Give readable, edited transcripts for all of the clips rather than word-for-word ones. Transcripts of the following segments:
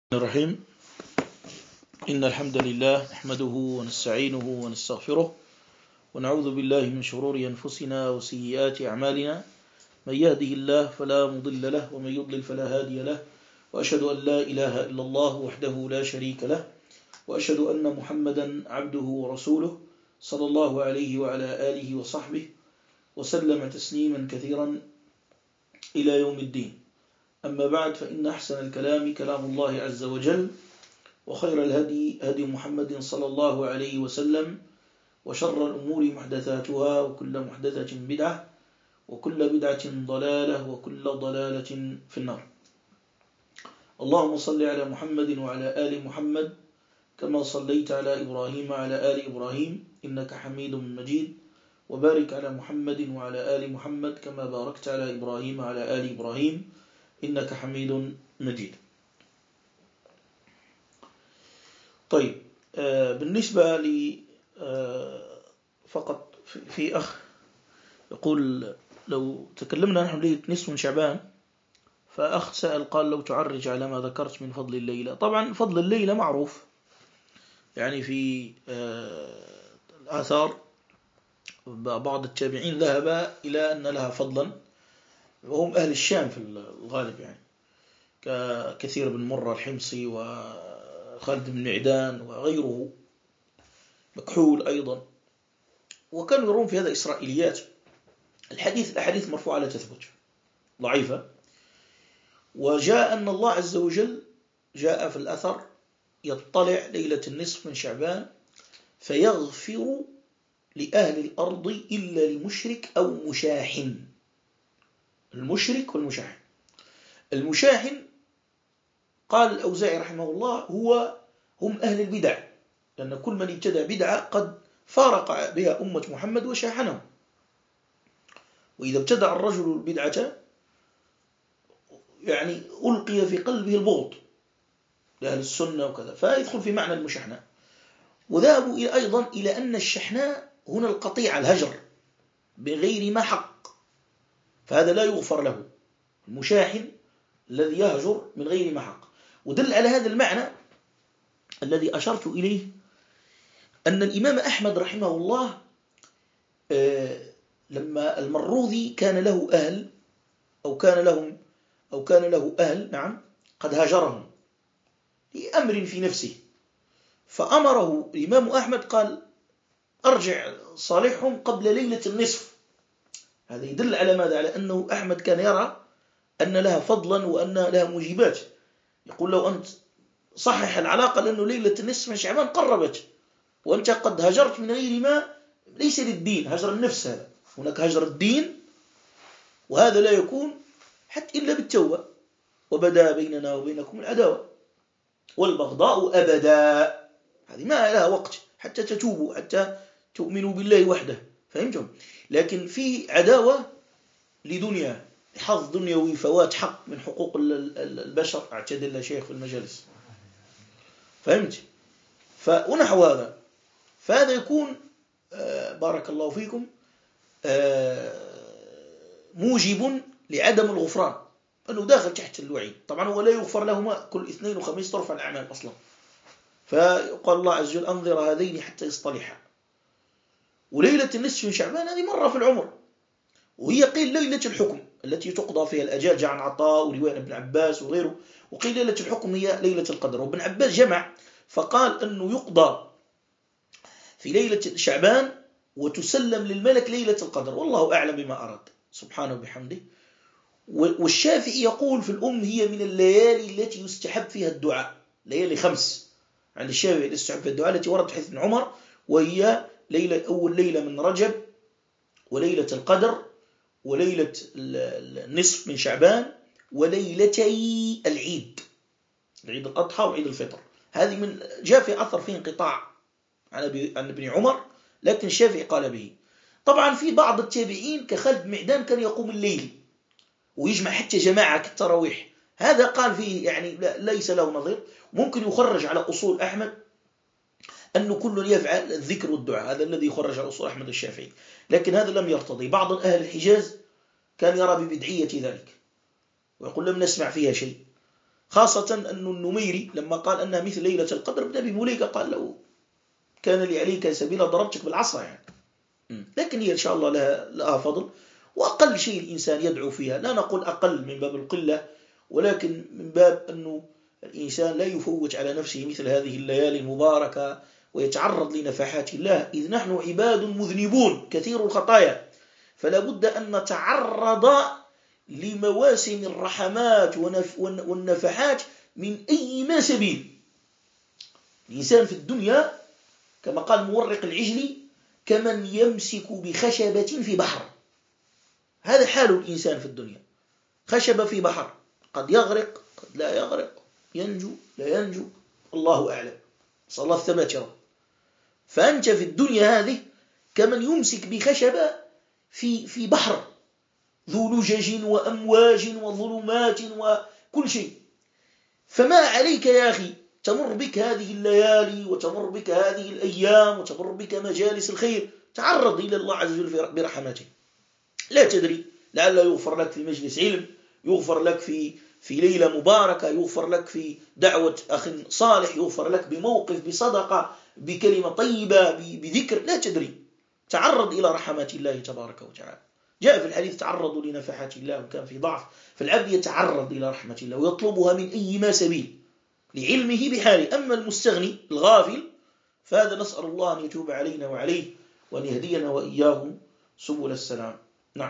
الرحيم. إن الحمد لله نحمده ونستعينه ونستغفره ونعوذ بالله من شرور أنفسنا وسيئات أعمالنا، من يهده الله فلا مضل له ومن يضلل فلا هادي له، وأشهد أن لا إله إلا الله وحده لا شريك له، وأشهد أن محمدا عبده ورسوله صلى الله عليه وعلى آله وصحبه وسلم تسليما كثيرا إلى يوم الدين. أما بعد، فإن أحسن الكلام كلام الله عز وجل، وخير الهدي هدي محمد صلى الله عليه وسلم، وشر الأمور محدثاتها، وكل محدثة بدعة، وكل بدعة ضلالة، وكل ضلالة في النار. اللهم صل على محمد وعلى آل محمد كما صليت على إبراهيم وعلى آل إبراهيم إنك حميد مجيد، وبارك على محمد وعلى آل محمد كما باركت على إبراهيم وعلى آل إبراهيم إنك حميد مجيد. طيب، بالنسبة لي فقط في أخ يقول لو تكلمنا نحن ليلة نصف من شعبان، فأخ سأل قال لو تعرج على ما ذكرت من فضل الليلة. طبعا فضل الليلة معروف، يعني في الآثار بعض التابعين ذهب إلى أن لها فضلا، وهم أهل الشام في الغالب، يعني ككثير بن مرة الحمصي وخالد بن معدان وغيره، مكحول أيضا، وكانوا يرون في هذا إسرائيليات. الأحاديث مرفوعة لا تثبت، ضعيفة. وجاء أن الله عز وجل جاء في الأثر يطلع ليلة النصف من شعبان فيغفر لأهل الأرض إلا لمشرك أو مشاحن. المشرك والمشاحن. المشاحن قال الأوزاعي رحمه الله هم أهل البدع، لأن كل من ابتدع بدعة قد فارق بها أمة محمد وشاحنهم. وإذا ابتدع الرجل البدعة يعني ألقي في قلبه البغض لأهل السنة وكذا، فيدخل في معنى المشاحنة. وذهبوا أيضا إلى أن الشحناء هنا القطيع، الهجر بغير ما حق، فهذا لا يغفر له، المشاحن الذي يهجر من غير ما حق. ودل على هذا المعنى الذي أشرت إليه أن الإمام أحمد رحمه الله لما المروذي كان له أهل أو كان له أهل، نعم، قد هاجرهم لأمر في نفسه، فأمره الإمام أحمد قال أرجع صالحهم قبل ليلة النصف. هذا يدل على ماذا؟ على أنه أحمد كان يرى أن لها فضلا وأن لها موجبات. يقول لو أنت صحح العلاقة، لأنه ليلة النصف من شعبان قربت، وأنت قد هجرت من غير ما، ليس للدين، هجر النفس. هذا هناك هجر الدين، وهذا لا يكون حتى إلا بالتوبة. وبدا بيننا وبينكم العداوة والبغضاء أبدا. هذه ما لها وقت حتى تتوبوا، حتى تؤمنوا بالله وحده، فهمتم؟ لكن في عداوة لدنيا، حظ دنيوي، فوات حق من حقوق البشر، اعتدل شيخ في المجالس، فهمت؟ ونحو هذا، فهذا يكون بارك الله فيكم موجب لعدم الغفران، أنه داخل تحت الوعيد. طبعا هو لا يغفر لهما، كل اثنين وخميس ترفع الأعمال أصلا، فقال الله عز وجل أنظر هذين حتى يصطلحا. وليلة النصف من شعبان هذه مرة في العمر، وهي قيل ليلة الحكم التي تقضى فيها الأجال، جاء عن عطاء ورواية ابن عباس وغيره. وقيل ليلة الحكم هي ليلة القدر، وابن عباس جمع فقال أنه يقضى في ليلة شعبان وتسلم للملك ليلة القدر، والله أعلم بما أراد سبحانه وبحمده. والشافعي يقول في الأم هي من الليالي التي يستحب فيها الدعاء، ليالي 5 عند الشافعي يستحب فيها الدعاء، التي وردت حديث ابن عمر، وهي أول ليلة من رجب، وليلة القدر، وليلة النصف من شعبان، وليلتي العيد، عيد الأضحى وعيد الفطر. هذه من جاء في أثر فيه انقطاع عن ابن عمر، لكن الشافعي قال به. طبعا في بعض التابعين كخالد بن معدان كان يقوم الليل ويجمع حتى جماعة كالتراويح، هذا قال فيه يعني ليس له نظير. ممكن يخرج على أصول أحمد أنه كل يفعل الذكر والدعاء، هذا الذي يخرج على أصول أحمد الشافعي، لكن هذا لم يرتضي. بعض أهل الحجاز كان يرى ببدعية ذلك ويقول لم نسمع فيها شيء. خاصة أن النميري لما قال أنها مثل ليلة القدر ابن أبي مليكة قال له كان لي عليك سبيلا ضربتك بالعصا يعني. لكن هي إن شاء الله لها فضل، وأقل شيء الإنسان يدعو فيها، لا نقول أقل من باب القلة، ولكن من باب أنه الإنسان لا يفوت على نفسه مثل هذه الليالي المباركة ويتعرض لنفحات الله، إذ نحن عباد مذنبون كثير الخطايا، فلا بد أن نتعرض لمواسم الرحمات والنفحات من أي ما سبيل. الإنسان في الدنيا كما قال مورق العجلي كمن يمسك بخشبة في بحر، هذا حال الإنسان في الدنيا، خشبة في بحر، قد يغرق قد لا يغرق، ينجو لا ينجو، الله أعلم، صلى الله الثبات يا رب. فأنت في الدنيا هذه كمن يمسك بخشبة في بحر ذو لجج وأمواج وظلمات وكل شيء. فما عليك يا أخي، تمر بك هذه الليالي وتمر بك هذه الأيام وتمر بك مجالس الخير، تعرض إلى الله عز وجل برحمته، لا تدري لعل يغفر لك في مجلس علم، يغفر لك في ليلة مباركة، يغفر لك في دعوة أخ صالح، يغفر لك بموقف، بصدقة، بكلمة طيبة، بذكر، لا تدري. تعرض إلى رحمات الله تبارك وتعالى. جاء في الحديث تعرضوا لنفحات الله، وكان في ضعف، فالعبد يتعرض إلى رحمة الله ويطلبها من أي ما سبيل لعلمه بحاله. أما المستغني الغافل فهذا نسأل الله أن يتوب علينا وعليه وأن يهدينا وإياه سبل السلام. نعم.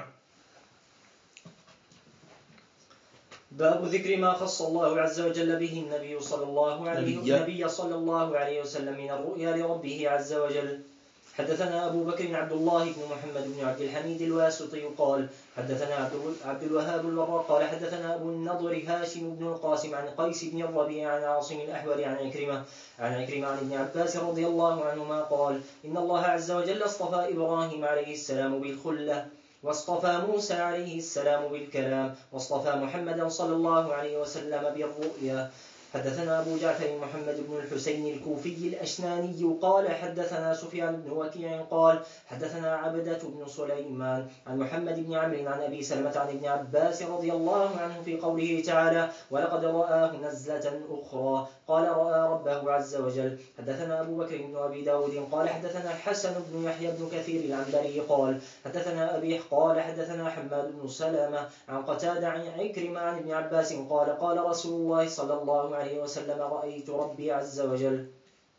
باب ذكر ما خص الله عز وجل به النبي صلى الله عليه وسلم من الرؤيا لربه عز وجل. حدثنا أبو بكر عبد الله بن محمد بن عبد الحميد الواسطي قال حدثنا عبد الوهاب الوراق قال حدثنا أبو النضر هاشم بن القاسم عن قيس بن الربيع عن عاصم الأحول عن عكرمة عن ابن عباس رضي الله عنهما قال إن الله عز وجل اصطفى إبراهيم عليه السلام بالخلة، واصطفى موسى عليه السلام بالكلام، واصطفى محمدا صلى الله عليه وسلم بالرؤيا. حدثنا أبو جعفر محمد بن الحسين الكوفي الأشناني قال حدثنا سفيان بن وكيع قال حدثنا عبدة بن سليمان عن محمد بن عمرو عن أبي سلمة عن ابن عباس رضي الله عنه في قوله تعالى ولقد رآه نزلة أخرى قال رأى ربه عز وجل. حدثنا أبو بكر بن أبي داود قال حدثنا الحسن بن يحيى بن كثير العنبري قال حدثنا أبي قال حدثنا حماد بن سلمة عن قتادة عن عكرمة عن ابن عباس قال قال رسول الله صلى الله عليه وسلم رأيت ربي عز وجل.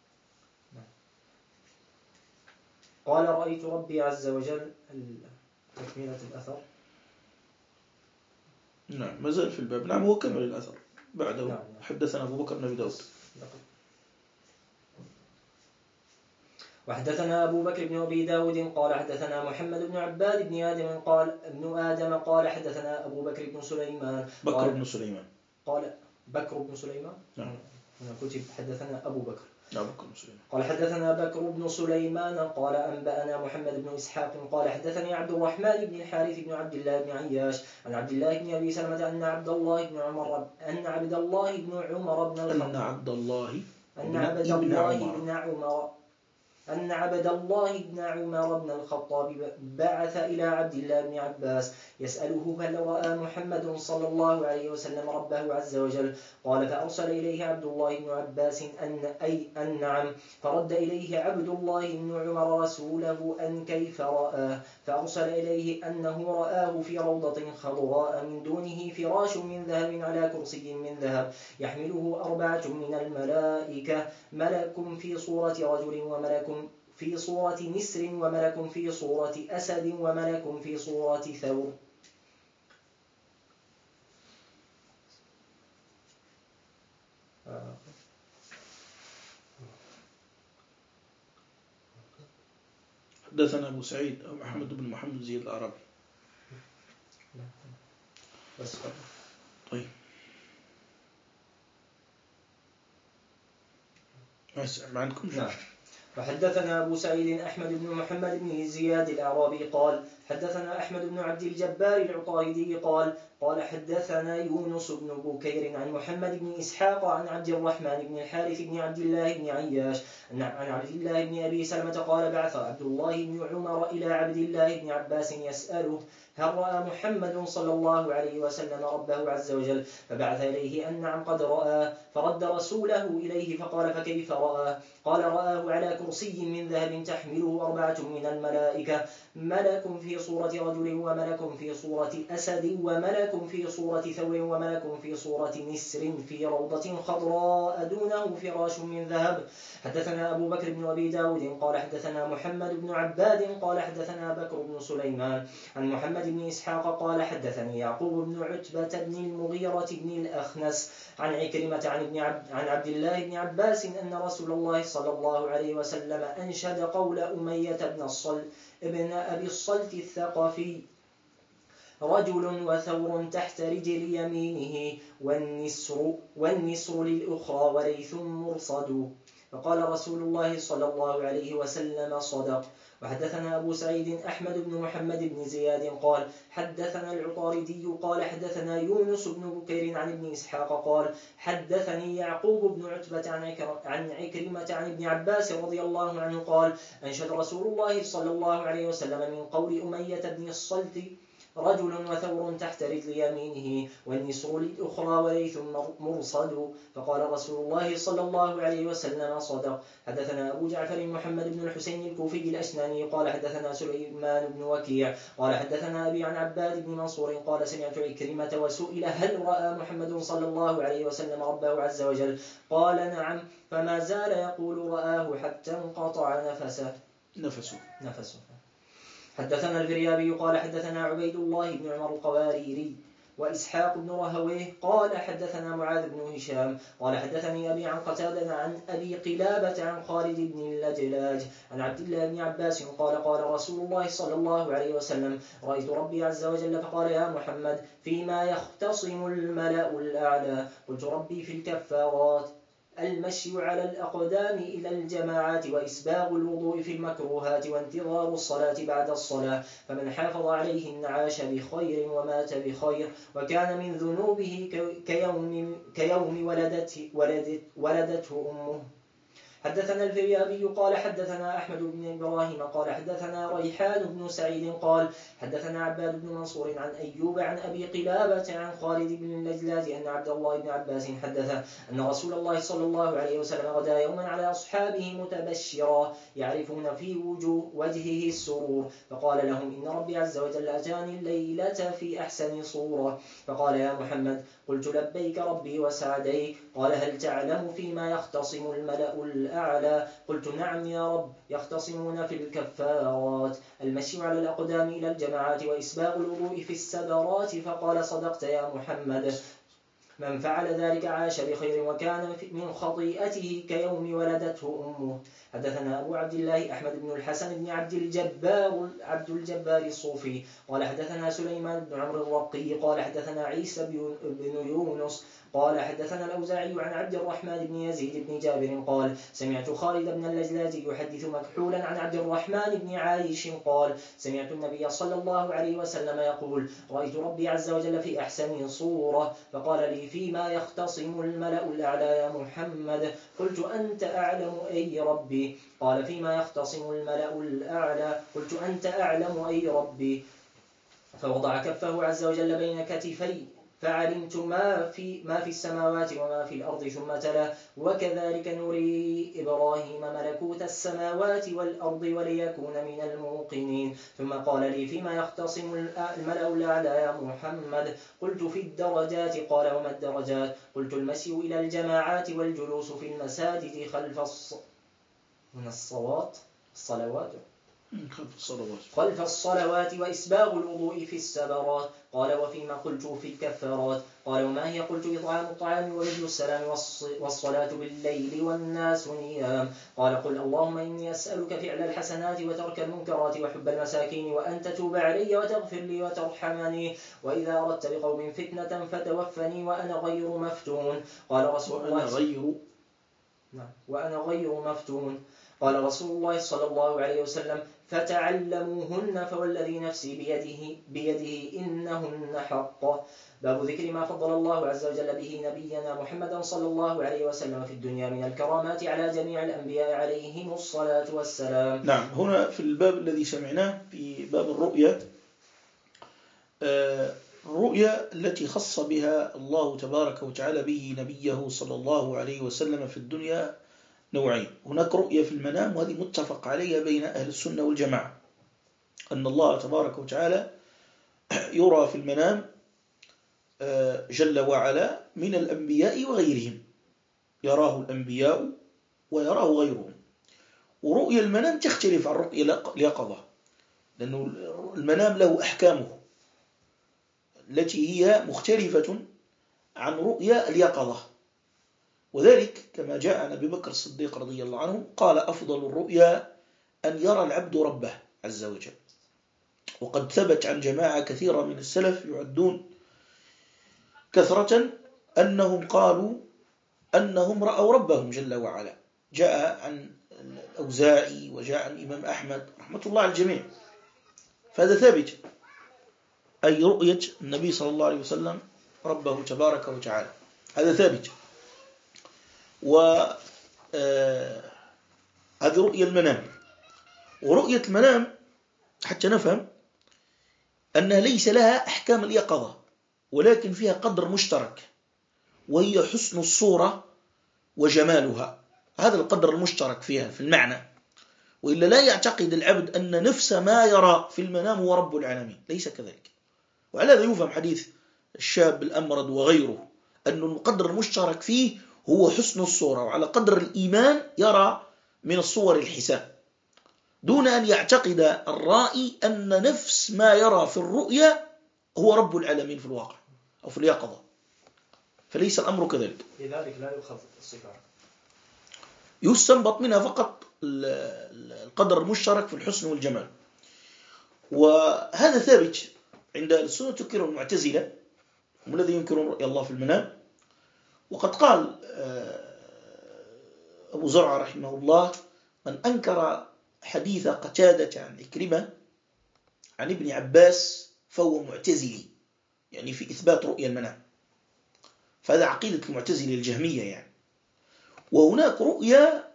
قال رأيت ربي عز وجل. تكملة الأثر. نعم ما زال في الباب. نعم هو كمل الأثر بعده. نعم. حدثنا أبو بكر بن أبي داود. وحدثنا أبو بكر بن أبي داود قال حدثنا محمد بن عباد بن آدم قال حدثنا أبو بكر بن سليمان بكر بن سليمان قال بكر بن سليمان. نعم. هنا كتب حدثنا أبو بكر. نعم بكر بن سليمان. قال حدثنا بكر بن سليمان قال أنبأنا محمد بن إسحاق قال حدثني عبد الرحمن بن الحارث بن عبد الله بن عياش عن عبد الله بن أبي سلمة أن عبد الله بن عمر بن أن عبد الله بن عمر بن الخطاب بعث إلى عبد الله بن عباس يسأله هل رأى محمد صلى الله عليه وسلم ربه عز وجل؟ قال فأرسل إليه عبد الله بن عباس أن نعم، فرد إليه عبد الله بن عمر رسوله أن كيف رآه، فأرسل إليه أنه رآه في روضة خضراء من دونه فراش من ذهب على كرسي من ذهب يحمله 4 من الملائكة، ملك في صورة رجل وملك في صورة نسر وملك في صورة أسد وملك في صورة ثور. حدثنا أبو سعيد أو محمد بن محمد زيد العربي. طيب ما عندكم شيء؟ وحدثنا أبو سعيد أحمد بن محمد بن زياد الأعرابي قال حدثنا أحمد بن عبد الجبار العطاردي قال حدثنا يونس بن بكير عن محمد بن إسحاق عن عبد الرحمن بن الحارث بن عبد الله بن عياش عن عبد الله بن أبي سلمة قال بعث عبد الله بن عمر إلى عبد الله بن عباس يسأله هل رأى محمد صلى الله عليه وسلم ربه عز وجل؟ فبعث إليه أن نعم قد رأى، فرد رسوله إليه فقال فكيف رأى؟ قال رآه على كرسي من ذهب تحمله 4 من الملائكة، ملك في صورة رجل وملك في صورة أسد وملك في صورة ثور وملك في صورة نسر في روضة خضراء دونه فراش من ذهب. حدثنا أبو بكر بن أبي داود قال حدثنا محمد بن عباد قال حدثنا بكر بن سليمان عن محمد بن إسحاق قال حدثني يعقوب بن عتبة بن المغيرة بن الأخنس عن عكرمة عن عبد الله بن عباس أن رسول الله صلى الله عليه وسلم أنشد قول أمية ابن أبي الصلت الثقفي: رجل وثور تحت رجل يمينه والنسر للأخرى وليث مرصد. فقال رسول الله صلى الله عليه وسلم: صدق. وحدثنا أبو سعيد أحمد بن محمد بن زياد قال حدثنا العطاردي قال حدثنا يونس بن بكير عن ابن إسحاق قال حدثني يعقوب بن عتبة عن عكرمة عن ابن عباس رضي الله عنه قال أنشد رسول الله صلى الله عليه وسلم من قول أمية بن الصلت: رجل وثور تحت رجل يمينه والنسر للأخرى وليث مرصد. فقال رسول الله صلى الله عليه وسلم: صدق. حدثنا أبو جعفر محمد بن الحسين الكوفي الأشناني قال حدثنا سليمان بن وكيع قال حدثنا أبي عن عباد بن منصور قال سمعت عكرمة وسئل: هل رأى محمد صلى الله عليه وسلم ربه عز وجل؟ قال: نعم. فما زال يقول: رآه حتى انقطع نفسه. حدثنا الفريابي قال حدثنا عبيد الله بن عمر القواريري وإسحاق بن رهويه قال حدثنا معاذ بن هشام قال حدثني أبي عن قتادة عن أبي قلابة عن خالد بن اللجلاج عن عبد الله بن عباس قال رسول الله صلى الله عليه وسلم: رأيت ربي عز وجل فقال: يا محمد فيما يختصم الملأ الأعلى؟ قلت: ربي في الكفارات، المشي على الأقدام إلى الجماعات وإسباغ الوضوء في المكروهات وانتظار الصلاة بعد الصلاة، فمن حافظ عليهن عاش بخير ومات بخير وكان من ذنوبه كيوم ولدته أمه. حدثنا الفريابي قال حدثنا أحمد بن إبراهيم قال حدثنا ريحان بن سعيد قال حدثنا عباد بن منصور عن أيوب عن أبي قلابة عن خالد بن اللجلاج أن عبد الله بن عباس حدث أن رسول الله صلى الله عليه وسلم غدا يوما على أصحابه متبشرا يعرفون في وجهه السرور، فقال لهم: إن ربي عز وجل أتاني الليلة في أحسن صورة. فقال: يا محمد. قلت: لبيك ربي وسعديك. قال: هل تعلم فيما يختصم الملأ الأعلى؟ قلت: نعم يا رب. يختصمون في الكفارات، المشي على الأقدام إلى الجماعات وإسباغ الوضوء في السبرات. فقال: صدقت يا محمد. من فعل ذلك عاش بخير وكان من خطيئته كيوم ولدته أمه. حدثنا أبو عبد الله أحمد بن الحسن بن عبد الجبار الصوفي قال حدثنا سليمان بن عمرو الرقي قال حدثنا عيسى بن يونس قال حدثنا الأوزاعي عن عبد الرحمن بن يزيد بن جابر قال سمعت خالد بن اللجلاج يحدث مكحولا عن عبد الرحمن بن عايش قال سمعت النبي صلى الله عليه وسلم يقول: رأيت ربي عز وجل في أحسن صورة. فقال لي: فيما يختصم الملأ الأعلى يا محمد؟ قلت: أنت أعلم أي ربي. قال: فيما يختصم الملأ الأعلى؟ قلت: أنت أعلم أي ربي. فوضع كفه عز وجل بين كتفي فعلمت ما في السماوات وما في الأرض، ثم تلا: وكذلك نري إبراهيم ملكوت السماوات والأرض وليكون من الموقنين. ثم قال لي: فيما يختصم الملأ الأعلى يا محمد؟ قلت: في الدرجات. قال: وما الدرجات؟ قلت: المسي إلى الجماعات والجلوس في المساجد خلف الصلوات وإسباغ الوضوء في السبرات. قال: وفيما؟ قلت: في الكفارات. قال: وما هي؟ قلت: إطعام الطعام ورد السلام والصلاة بالليل والناس نيام. قال: قل اللهم إني أسألك فعل الحسنات وترك المنكرات وحب المساكين وأن تتوب علي وتغفر لي وترحمني، وإذا أردت بقوم فتنة فتوفني وأنا غير مفتون. قال رسول الله وأنا غير مفتون. قال رسول الله صلى الله عليه وسلم: فتعلموهن فوالذي نفسي بيده إنهن حق. باب ذكر ما فضل الله عز وجل به نبينا محمدا صلى الله عليه وسلم في الدنيا من الكرامات على جميع الأنبياء عليهم الصلاة والسلام. نعم، هنا في الباب الذي سمعناه في باب الرؤية الرؤيا التي خص بها الله تبارك وتعالى به نبيه صلى الله عليه وسلم في الدنيا نوعين. هناك رؤيا في المنام، وهذه متفق عليها بين أهل السنة والجماعة، أن الله تبارك وتعالى يرى في المنام جل وعلا من الأنبياء وغيرهم، يراه الأنبياء ويراه غيرهم. ورؤيا المنام تختلف عن رؤيا اليقظة، لأن المنام له أحكامه التي هي مختلفة عن رؤيا اليقظة. وذلك كما جاء عن أبي بكر الصديق رضي الله عنه قال: أفضل الرؤيا أن يرى العبد ربه عز وجل. وقد ثبت عن جماعة كثيرة من السلف يعدون كثرة أنهم قالوا أنهم رأوا ربهم جل وعلا. جاء عن الأوزاعي وجاء عن الإمام أحمد رحمة الله على الجميع، فهذا ثابت، أي رؤية النبي صلى الله عليه وسلم ربه تبارك وتعالى، هذا ثابت. وهذه رؤية المنام. ورؤية المنام حتى نفهم أنها ليس لها أحكام اليقظة، ولكن فيها قدر مشترك، وهي حسن الصورة وجمالها. هذا القدر المشترك فيها في المعنى، وإلا لا يعتقد العبد أن نفس ما يرى في المنام هو رب العالمين، ليس كذلك. وعلى هذا يفهم حديث الشاب الأمرد وغيره، أن القدر المشترك فيه هو حسن الصورة، وعلى قدر الإيمان يرى من الصور الحساب، دون أن يعتقد الرائي أن نفس ما يرى في الرؤيا هو رب العالمين في الواقع أو في اليقظة، فليس الأمر كذلك. لذلك لا يؤخذ الصفة، يستنبط منها فقط القدر المشترك في الحسن والجمال. وهذا ثابت عند السنة تنكر المعتزلة، هم الذين ينكرون رؤيا الله في المنام. وقد قال أبو زرعة رحمه الله: من أنكر حديث قتادة عن عكرمة عن ابن عباس فهو معتزلي، يعني في إثبات رؤيا المنام. فهذا عقيدة المعتزلة الجهمية يعني. وهناك رؤيا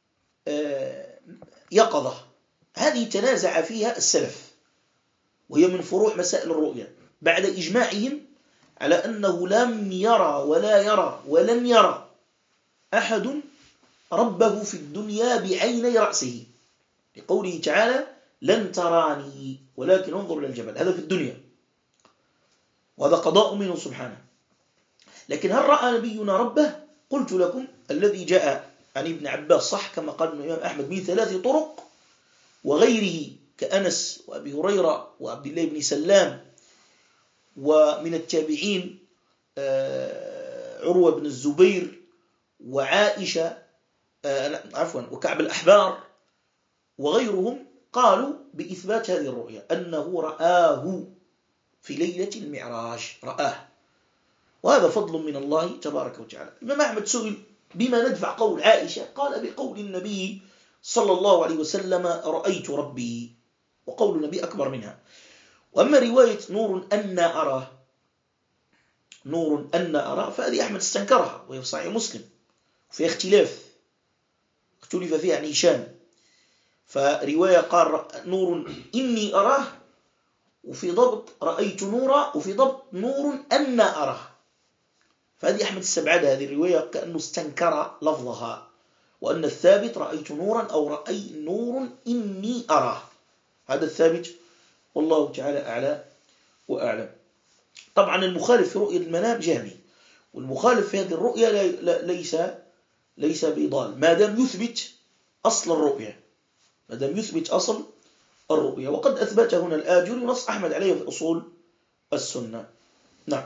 يقظة، هذه تنازع فيها السلف، وهي من فروع مسائل الرؤيا بعد إجماعهم على أنه لم يرى ولا يرى ولن يرى أحد ربه في الدنيا بعيني رأسه، لقوله تعالى: لن تراني ولكن انظر إلى الجبل. هذا في الدنيا، وهذا قضاء منه سبحانه. لكن هل رأى نبينا ربه؟ قلت لكم الذي جاء عن ابن عباس صح كما قال الإمام أحمد من 3 طرق، وغيره كأنس وأبي هريرة وعبد الله بن سلام، ومن التابعين عروة بن الزبير وعائشة وكعب الأحبار وغيرهم، قالوا بإثبات هذه الرؤيا أنه رآه في ليلة المعراج، رآه، وهذا فضل من الله تبارك وتعالى. الإمام أحمد سئل: بما ندفع قول عائشة؟ قال: بقول النبي صلى الله عليه وسلم: رأيت ربي، وقول النبي أكبر منها. وأما رواية نور أن أراه، نور أن أراه، فهذه أحمد استنكرها، وهي في صحيح مسلم، وفي اختلف فيها عن هشام. فرواية قال نور إني أراه، وفي ضبط رأيت نورا، وفي ضبط نور أن أراه. فهذه أحمد استبعدها هذه الرواية كأنه استنكر لفظها، وأن الثابت رأيت نورا أو رأي نور إني أراه، هذا الثابت، والله تعالى أعلى وأعلم. طبعا المخالف في رؤية المنام جهمي، والمخالف في هذه الرؤية ليس بضال ما دام يثبت أصل الرؤية، ما دام يثبت أصل الرؤية. وقد أثبت هنا الآجري ونص أحمد عليه في أصول السنة. نعم.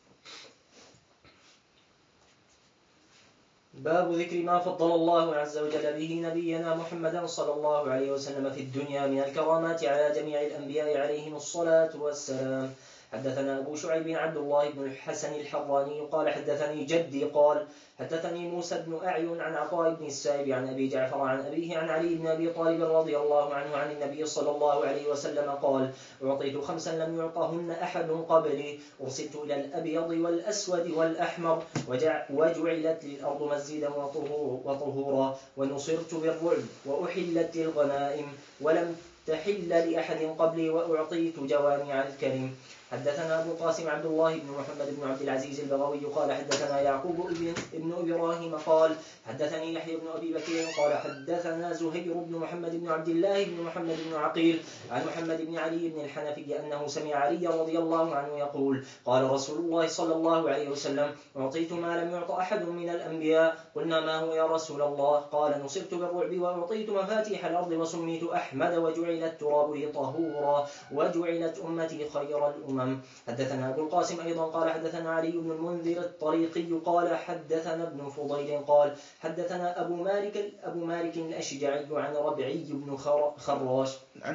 باب ذكر ما فضل الله عز وجل به نبينا محمدا صلى الله عليه وسلم في الدنيا من الكرامات على جميع الأنبياء عليهم الصلاة والسلام. حدثنا أبو شعيب عبد الله بن الحسن الحراني قال: حدثني جدي قال: حدثني موسى بن أعين عن عطاء بن السائب عن أبي جعفر عن أبيه عن علي بن أبي طالب رضي الله عنه عن النبي صلى الله عليه وسلم قال: أعطيت 5 لم يعطهن أحد قبلي، أرسلت إلى الأبيض والأسود والأحمر، وجعلت للأرض مسجدا وطهورا، ونصرت بالرعب، وأحلت للغنائم ولم تحل لأحد قبلي، وأعطيت جوامع الكلم. حدثنا أبو القاسم عبد الله بن محمد بن عبد العزيز البغوي قال حدثنا يعقوب ابن إبراهيم قال حدثني يحيى بن أبي بكر قال حدثنا زهير بن محمد بن عبد الله بن محمد بن عقيل عن محمد بن علي بن الحنفي أنه سمع علي رضي الله عنه يقول قال رسول الله صلى الله عليه وسلم أعطيت ما لم يعط أحد من الأنبياء قلنا ما هو يا رسول الله قال نصرت بالرعب وأعطيت مفاتيح الأرض وسميت أحمد وجعل التراب لي طهورا وجعلت أمتي خير الأمم. حدثنا أبو القاسم أيضا قال حدثنا علي بن المنذر الطريقي قال حدثنا ابن فضيل قال حدثنا أبو مالك الأشجعي عن ربعي بن خراش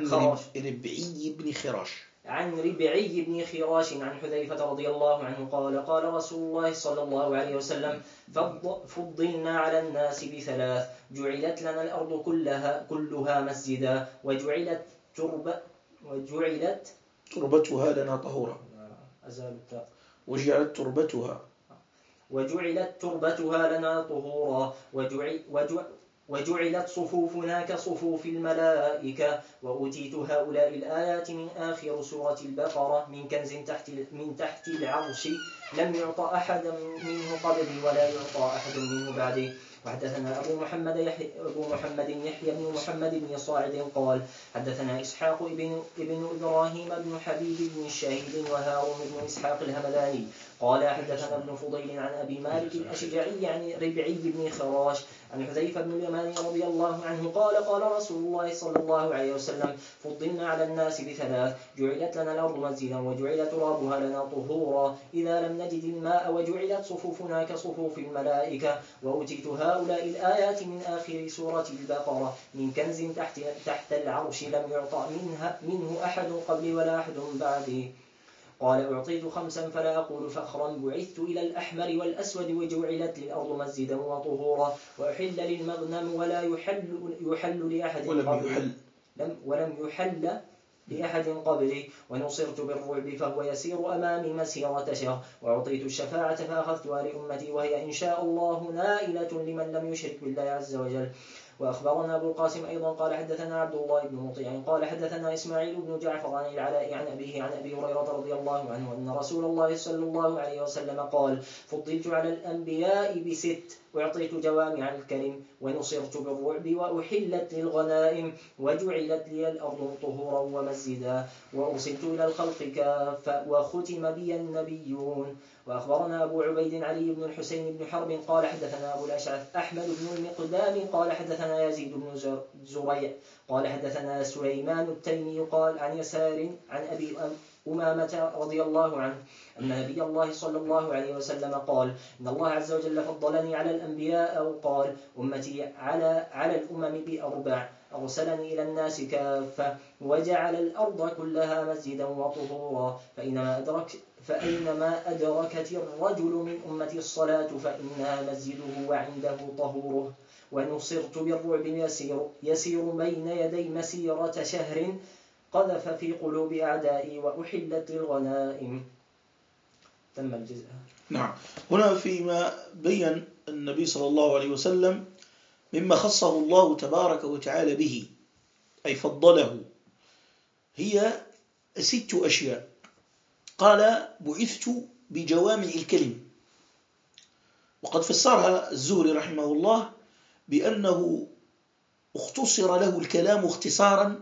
عن ربعي بن خراش عن حذيفة رضي الله عنه قال قال رسول الله صلى الله عليه وسلم فضلنا على الناس بثلاث جعلت لنا الأرض كلها مسجدا وجعلت تربتها لنا طهورا وجعلت تربتها لنا طهورا وجعلت صفوفنا كصفوف الملائكة وأوتيت هؤلاء الآيات من آخر سورة البقرة من تحت العرش لم يعط أحد منه قبلي ولا يعطى أحد منه بعدي. وحدثنا أبو محمد يحيى بن محمد بن صاعد قال حدثنا إسحاق ابن إبراهيم بن حبيب بن الشهيد وهارون بن إسحاق الهمداني قال حدثنا ابن فضيل عن أبي مالك الأشجعي عن ربعي بن خراش عن حذيفة بن اليمان رضي الله عنه قال قال رسول الله صلى الله عليه وسلم فضلنا على الناس بثلاث جعلت لنا الأرض مسجدا وجعل ترابها لنا طهورا إذا لم نجد الماء وجعلت صفوفنا كصفوف الملائكة وأوتيت هؤلاء الآيات من آخر سورة البقرة من كنز تحت العرش لم يعطى منه أحد قبلي ولا أحد بعدي. قال أعطيت 5 فلا أقول فخرا بعثت إلى الأحمر والأسود وجعلت للأرض مسجدا وطهورا وأحل للمغنم ولا يحل لأحد ولم يحل لأحد قبلي ونصرت بالرعب فهو يسير أمامي مسيرة شهر وأعطيت الشفاعة فأخذتها لأمتي وهي إن شاء الله نائلة لمن لم يشرك بالله عز وجل. وأخبرنا أبو القاسم أيضا قال حدثنا عبد الله بن مطيع قال حدثنا إسماعيل بن جعفر عن العلاء عن أبيه عن أبي هريرة رضي الله عنه أن رسول الله صلى الله عليه وسلم قال فضلت على الأنبياء ب6 وأعطيت جوامع الكلم ونصرت بالرعب وأحلت للغنائم وجعلت لي الأرض طهورا ومسجدا وأرسلت إلى الخلق كافة وختم بي النبيون. وأخبرنا أبو عبيد علي بن الحسين بن حرب قال حدثنا أبو الأشعث أحمد بن المقدام قال حدثنا يزيد بن زريع قال حدثنا سليمان التيمي قال عن يسار عن أبي أمامة رضي الله عنه أن نبي الله صلى الله عليه وسلم قال إن الله عز وجل فضلني على الأنبياء أو قال أمتي على الأمم ب4 أرسلني إلى الناس كافة وجعل الأرض كلها مسجدا وطهورا فأينما أدركت الرجل من أمتي الصلاة فإنها مسجده وعنده طهوره ونصرت بالرعب يسير بين يدي مسيرة شهر قذف في قلوب أعدائي وأحلت للغنائم. تم الجزء. نعم. هنا فيما بين النبي صلى الله عليه وسلم مما خصه الله تبارك وتعالى به أي فضله هي 6 أشياء. قال بعثت بجوامع الكلم وقد فسرها الزهري رحمه الله بأنه اختصر له الكلام اختصارا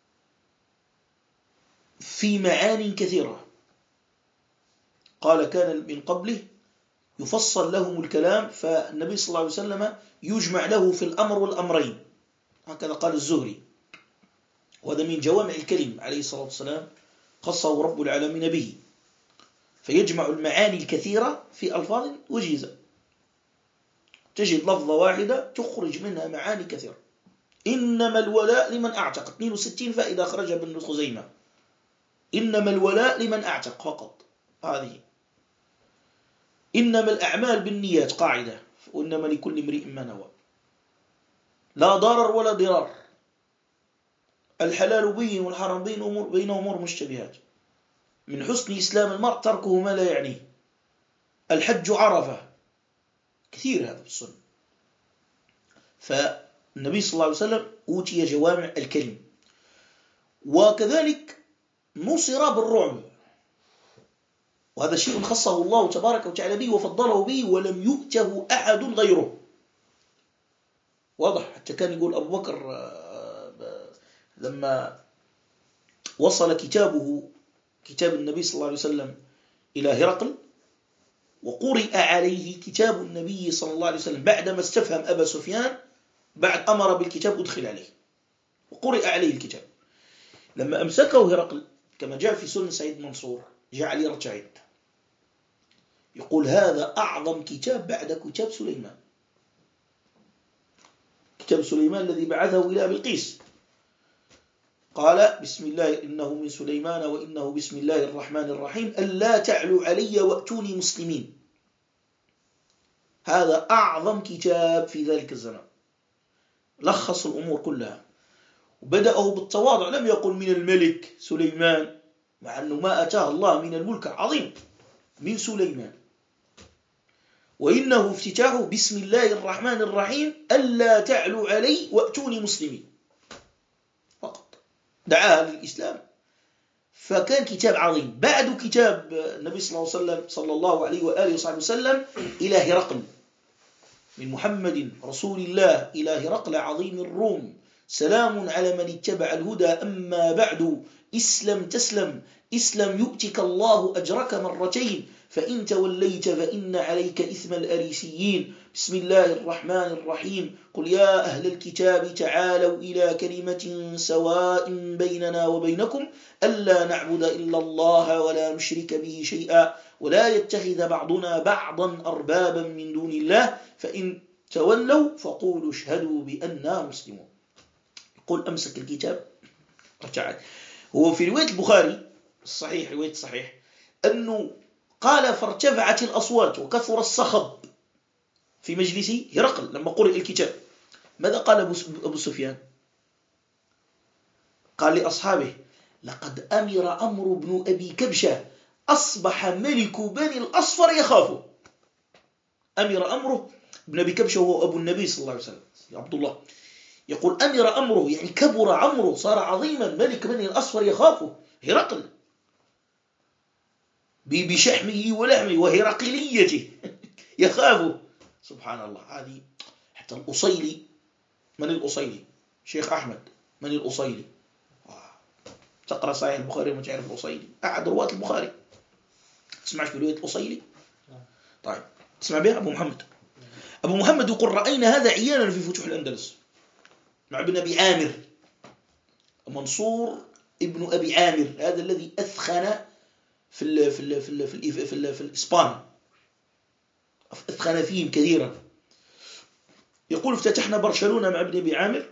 في معان كثيرة. قال كان من قبله يفصل لهم الكلام فالنبي صلى الله عليه وسلم يجمع له في الأمر والأمرين هكذا قال الزهري وهذا من جوامع الكلم عليه الصلاة والسلام خصه رب العالمين به فيجمع المعاني الكثيرة في ألفاظ وجيزة تجد لفظة واحدة تخرج منها معاني كثيرة. إنما الولاء لمن أعتق 62 فائدة خرج ابن خزيمة إنما الولاء لمن أعتق فقط هذه. إنما الأعمال بالنيات قاعدة وإنما لكل امرئ ما نوى لا ضرر ولا ضرار. الحلال بين والحرام بين أمور مشتبهات. من حسن إسلام المرء تركه ما لا يعنيه. الحج عرفة كثير هذا السنة. فالنبي صلى الله عليه وسلم أوتي جوامع الكلم وكذلك نصر بالرعب وهذا شيء خصه الله تبارك وتعالى به وفضله به ولم يؤته أحد غيره. واضح. حتى كان يقول أبو بكر لما وصل كتاب النبي صلى الله عليه وسلم إلى هرقل، وقرئ عليه كتاب النبي صلى الله عليه وسلم بعدما استفهم أبا سفيان، بعد أمر بالكتاب أدخل عليه وقرئ عليه الكتاب، لما أمسكه هرقل كما جاء في سنن سعيد منصور جعل يرتعد يقول هذا أعظم كتاب بعد كتاب سليمان، كتاب سليمان الذي بعثه إلى بلقيس. قال بسم الله إنه من سليمان وإنه بسم الله الرحمن الرحيم ألا تعلوا علي وأتوني مسلمين. هذا أعظم كتاب في ذلك الزمان، لخص الأمور كلها وبدأه بالتواضع، لم يقل من الملك سليمان، مع أنه ما أتاه الله من الملك عظيم، من سليمان. وإنه افتتاحه بسم الله الرحمن الرحيم ألا تعلوا علي وأتوني مسلمين فقط، دعاها للإسلام. فكان كتاب عظيم بعد كتاب النبي صلى الله عليه وآله وصحبه وسلم إلى هرقل، من محمد رسول الله إلى هرقل عظيم الروم سلام على من اتبع الهدى أما بعد اسلم تسلم اسلم يؤتك الله أجرك مرتين فإن توليت فإن عليك إثم الأريسيين. بسم الله الرحمن الرحيم قل يا أهل الكتاب تعالوا إلى كلمة سواء بيننا وبينكم ألا نعبد إلا الله ولا نشرك به شيئا ولا يتخذ بعضنا بعضا أربابا من دون الله فإن تولوا فقولوا اشهدوا بأننا مسلمون. يقول أمسك الكتاب رجعت. هو في رواية البخاري الصحيح، رواية صحيح، أنه قال فارتفعت الأصوات وكثر الصخب في مجلس هرقل لما قرئ الكتاب. ماذا قال أبو سفيان؟ قال لأصحابه لقد أمر عمرو بن أبي كبشة أصبح ملك بني الأصفر يخافه. أمر عمرو بن أبي كبشة هو أبو النبي صلى الله عليه وسلم عبد الله، يقول أمر عمرو يعني كبر عمرو صار عظيما، ملك بني الأصفر يخافه هرقل بشحمه ولحمه وهرقليته يخافه. سبحان الله. هذه حتى الأصيلي، من الأصيلي؟ شيخ أحمد، من الأصيلي؟ تقرأ صحيح البخاري وما تعرف الأصيلي، أحد رواة البخاري. تسمعش برواية الأصيلي؟ طيب تسمع بها أبو محمد. أبو محمد يقول رأينا هذا عيانا في فتوح الأندلس مع ابن أبي عامر، منصور ابن أبي عامر، هذا الذي أثخن في الإسبان، أثخن فيهم كثيرا. يقول افتتحنا برشلونة مع ابن أبي عامر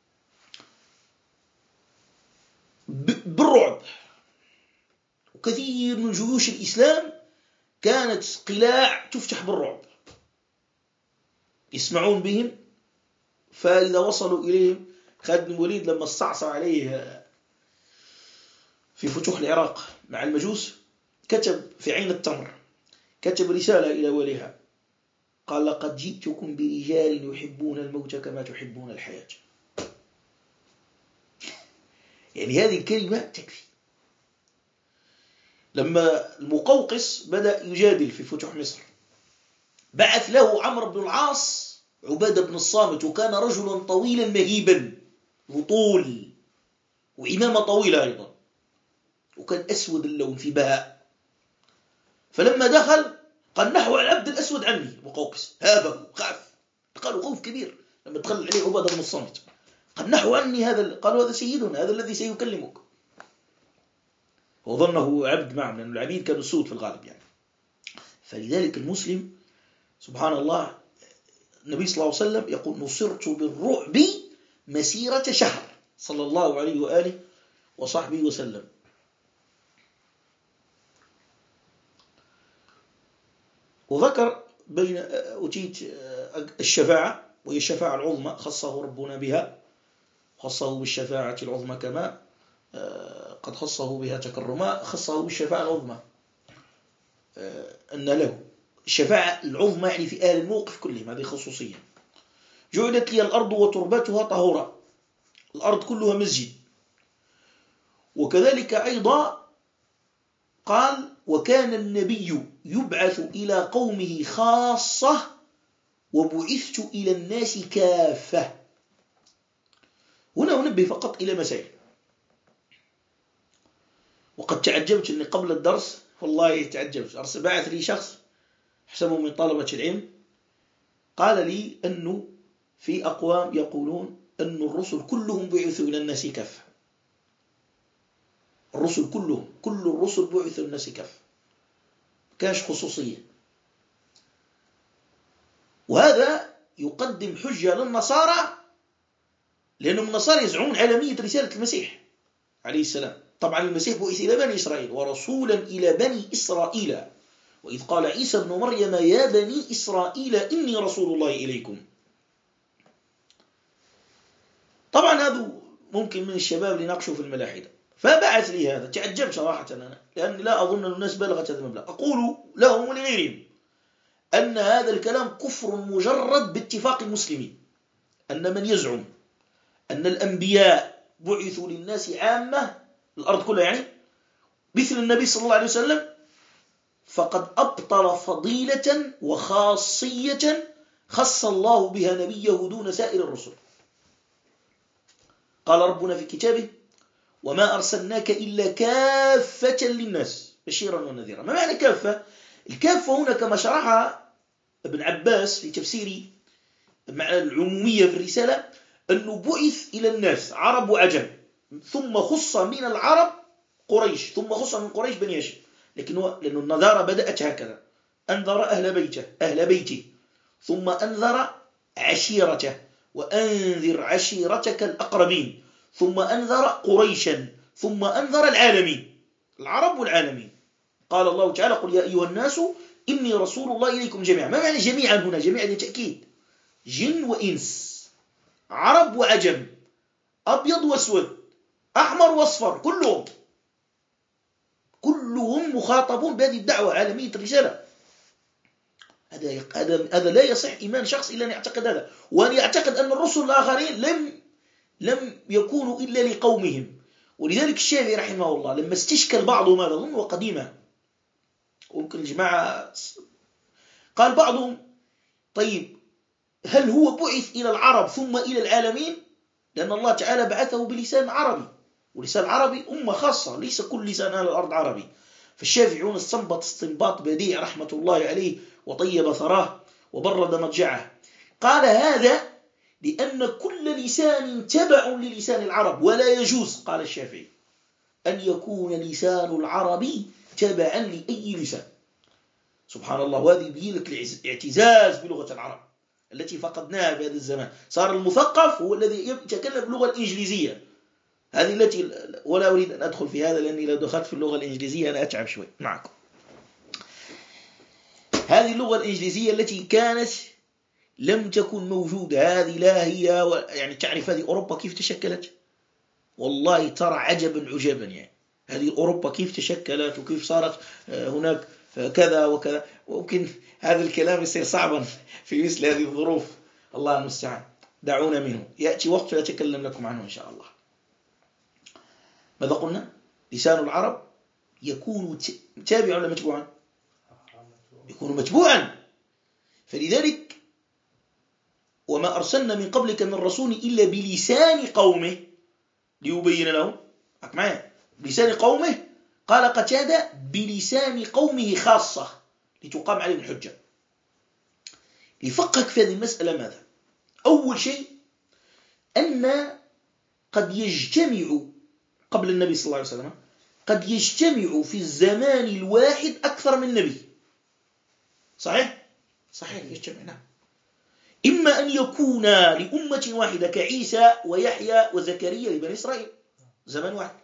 بالرعب، وكثير من جيوش الإسلام كانت قلاع تفتح بالرعب، يسمعون بهم. فإذا وصلوا إليهم خالد بن الوليد لما استعصى عليه في فتوح العراق مع المجوس كتب في عين التمر، كتب رسالة إلى وليها قال لقد جئتكم برجال يحبون الموت كما تحبون الحياة. يعني هذه الكلمة تكفي. لما المقوقس بدأ يجادل في فتوح مصر بعث له عمرو بن العاص عبادة بن الصامت، وكان رجلا طويلا مهيبا وطول وإمامة طويلة أيضا، وكان أسود اللون في بهاء. فلما دخل قال نحو العبد الأسود عني مقوقس، هابه خاف، قالوا خوف كبير لما دخل عليه عبادة بن الصامت، قال نحو عني هذا، قالوا هذا سيدنا، هذا الذي سيكلمك. وظنه عبد معهم لأن العبيد كانوا سود في الغالب يعني. فلذلك المسلم سبحان الله النبي صلى الله عليه وسلم يقول نصرت بالرعب مسيرة شهر صلى الله عليه وآله وصحبه وسلم. وذكر بين أتيت الشفاعة وهي الشفاعة العظمى خصه ربنا بها، خصه بالشفاعة العظمى كما قد خصه بها تكرما، خصه بالشفاعة العظمى أن له الشفاعة العظمى يعني في أهل الموقف كلهم، هذه خصوصية. جعلت لي الأرض وتربتها طهورا، الأرض كلها مسجد. وكذلك أيضا قال وكان النبي يبعث إلى قومه خاصة وبعثت إلى الناس كافة. هنا أنبه فقط إلى مسائل. وقد تعجبت أني قبل الدرس، والله تعجبت، بعث لي شخص حسبه من طلبة العلم قال لي أنه في أقوام يقولون أن الرسل كلهم بعثوا إلى الناس كافة. الرسل كلهم، كل الرسل بعثوا الناس كافة، كانش خصوصية. وهذا يقدم حجة للنصارى، لأنهم النصارى يزعمون عالمية رسالة المسيح عليه السلام. طبعا المسيح بعث إلى بني إسرائيل ورسولا إلى بني إسرائيل، وإذ قال عيسى ابن مريم يا بني إسرائيل إني رسول الله إليكم. طبعا هذا ممكن من الشباب اللي ناقشوا في الملاحدة، فبعث لي هذا. تعجبت صراحة أنا، لأني لا أظن أن الناس بلغت هذا المبلغ. أقول لهم ولغيرهم أن هذا الكلام كفر مجرد باتفاق المسلمين. أن من يزعم أن الأنبياء بعثوا للناس عامة، الأرض كلها يعني، مثل النبي صلى الله عليه وسلم، فقد أبطل فضيلة وخاصية خص الله بها نبيه دون سائر الرسل. قال ربنا في كتابه وما أرسلناك إلا كافة للناس بشيرا ونذيرا. ما معنى كافة؟ الكافة هنا كما شرحها ابن عباس في تفسير معنى العمومية في الرسالة، أنه بعث إلى الناس عرب وعجم، ثم خص من العرب قريش، ثم خص من قريش بني هاشم. لأن النذارة بدأت هكذا، أنذر أهل بيته ثم أنذر عشيرته وأنذر عشيرتك الأقربين، ثم أنذر قريشا، ثم أنذر العالمين، العرب والعالمين. قال الله تعالى قل يا أيها الناس إني رسول الله إليكم جميعا. ما معنى جميعا هنا؟ جميعا لتأكيد، جن وإنس، عرب وعجم، أبيض وأسود، أحمر وأصفر، كلهم مخاطبون بهذه الدعوة عالمية الرسالة. هذا لا يصح إيمان شخص إلا أن يعتقد هذا، وأن يعتقد أن الرسل الآخرين لم يكونوا إلا لقومهم. ولذلك الشافعي رحمه الله لما استشكل بعضهم، هذا أظن وقديما، وممكن الجماعة، قال بعضهم طيب هل هو بعث إلى العرب ثم إلى العالمين؟ لأن الله تعالى بعثه بلسان عربي، ولسان عربي أمة خاصة، ليس كل لسان أهل الأرض عربي. فالشافعيون استنبط استنباط بديع رحمة الله عليه وطيب ثراه وبرد مضجعه. قال هذا لأن كل لسان تبع للسان العرب، ولا يجوز، قال الشافعي، أن يكون لسان العربي تبعا لأي لسان. سبحان الله. وهذه يبين لك الاعتزاز بلغة العرب التي فقدناها في هذا الزمان. صار المثقف هو الذي يتكلم باللغة الإنجليزية، هذه التي، ولا أريد أن أدخل في هذا لأني لو دخلت في اللغة الإنجليزية أنا أتعب شوي معكم. هذه اللغة الإنجليزية التي كانت لم تكن موجودة، هذه لا هي يعني تعرف هذه أوروبا كيف تشكلت؟ والله ترى عجبا عجبا. يعني هذه أوروبا كيف تشكلت وكيف صارت هناك كذا وكذا. ممكن هذا الكلام يصير صعبا في مثل هذه الظروف، الله المستعان، دعونا منه، يأتي وقت فأتكلم لكم عنه إن شاء الله. ماذا قلنا؟ لسان العرب يكون تابعا ولا متبوعا؟ يكون متبوعا. فلذلك وما أرسلنا من قبلك من رسول إلا بلسان قومه ليبين لهم. بلسان قومه. قال قتادة بلسان قومه خاصة لتقام عليه الحجة. لفقهك في هذه المسألة ماذا؟ أول شيء أن قد يجتمع قبل النبي صلى الله عليه وسلم، قد يجتمع في الزمان الواحد أكثر من نبي. صحيح؟ صحيح يجتمع. نعم. إما أن يكون لأمة واحدة كعيسى ويحيى وزكريا لبني إسرائيل زمان واحد،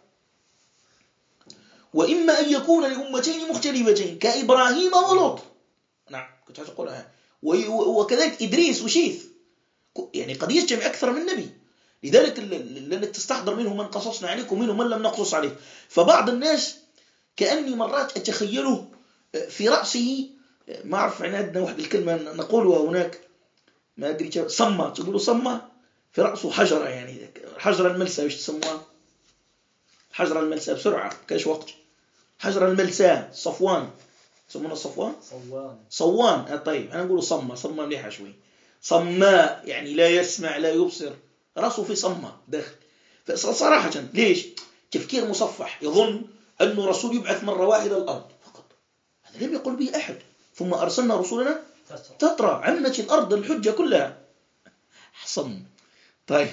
وإما أن يكون لأمتين مختلفتين كإبراهيم ولوط. نعم كنت أقولها. وكذلك إدريس وشيث، يعني قد يجتمع أكثر من نبي. لذلك لأنك تستحضر منهم من قصصنا عليك ومنهم من لم نقصص عليك. فبعض الناس كأني مرات أتخيله في رأسه، ما أعرف عندنا واحد الكلمة نقولها هناك، ما أدري، صمة، تقولوا صمة، في رأسه حجرة، يعني حجرة الملسى، وش تسموها؟ حجرة الملسى بسرعة كاش وقت. حجر الملساء، صفوان، يسمونه صفوان، صوان. طيب أنا نقول صمة مليحة شوي. صماء يعني لا يسمع لا يبصر، راسه في صمة داخل. فصراحة ليش؟ تفكير مصفح، يظن أنه رسول يبعث مرة واحدة الأرض فقط، هذا لم يقل به أحد. ثم أرسلنا رسولنا تترى، عمت الأرض الحجة كلها. صم. طيب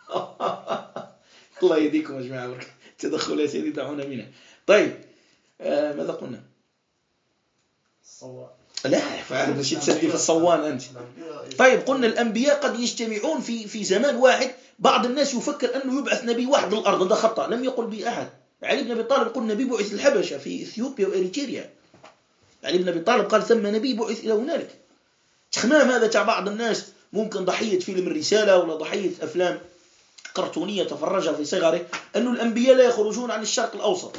الله يهديكم يا جماعة، تدخلات يدي دعونا منها. طيب ماذا قلنا؟ لا فمشي تسدي في الصوان أنت. طيب قلنا الأنبياء قد يجتمعون في زمان واحد. بعض الناس يفكر أنه يبعث نبي واحد للأرض، هذا خطأ، لم يقل به أحد. علي بن أبي طالب قل نبي بعث الحبشة في إثيوبيا وإريتريا. علي بن أبي طالب قال ثم نبي بعث إلى هنالك. تخمام هذا تاع بعض الناس، ممكن ضحية فيلم الرسالة ولا ضحية أفلام كرتونية تفرجها في صغره، أن الأنبياء لا يخرجون عن الشرق الأوسط.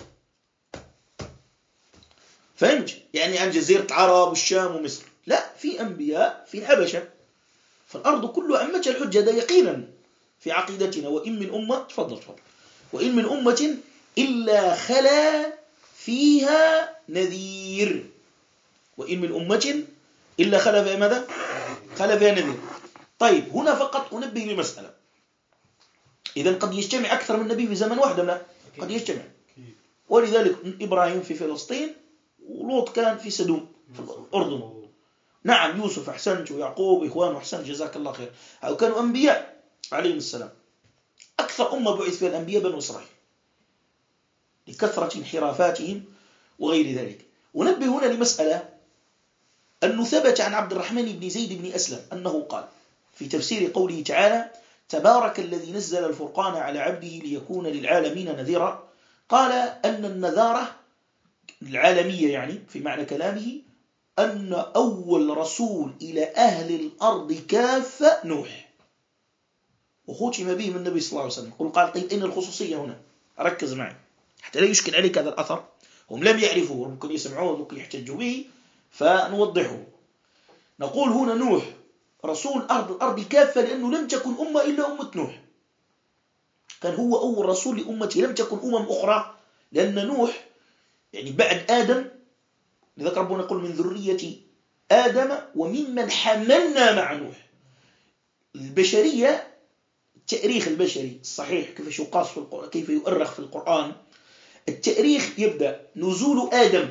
فهمت؟ يعني عن جزيرة العرب والشام ومصر. لا، في أنبياء في الحبشة. فالأرض كلها أمتها الحجة، ده يقينا في عقيدتنا. وإن من أمة، تفضل وإن من أمة إلا خلا فيها نذير. وإن من أمة إلا خلا فيها ماذا؟ خلا فيها نذير. طيب هنا فقط أنبه لمسألة، إذن قد يجتمع أكثر من نبي في زمن واحد، لا قد يجتمع. ولذلك إبراهيم في فلسطين، ولوط كان في سدوم في الأردن. نعم يوسف أحسنت، ويعقوب إخوانه أحسنت، جزاك الله خير، أو كانوا أنبياء عليهم السلام. أكثر أمة بعث فيها الأنبياء بنو إسرائيل لكثرة انحرافاتهم وغير ذلك. ونبه هنا لمسألة، أنه ثبت عن عبد الرحمن بن زيد بن أسلم أنه قال في تفسير قوله تعالى تبارك الذي نزل الفرقان على عبده ليكون للعالمين نذيرا، قال أن النذارة العالمية يعني في معنى كلامه أن أول رسول إلى أهل الأرض كافة نوح، وختم به من النبي صلى الله عليه وسلم. قال طيب أين الخصوصية هنا؟ ركز معي حتى لا يشكل عليك هذا الأثر. هم لم يعرفوه، ممكن يسمعوه، ممكن يحتجوا به، فنوضحه. نقول هنا نوح رسول الأرض كافة، لأنه لم تكن أمة إلا أمة نوح، كان هو أول رسول لأمته، لم تكن أخرى. لأن نوح يعني بعد آدم، لذلك ربنا يقول من ذرية آدم وممن حملنا مع نوح. البشرية، التاريخ البشري الصحيح كيف يقاس في القرآن، كيف يؤرخ في القرآن، التاريخ يبدأ نزول آدم،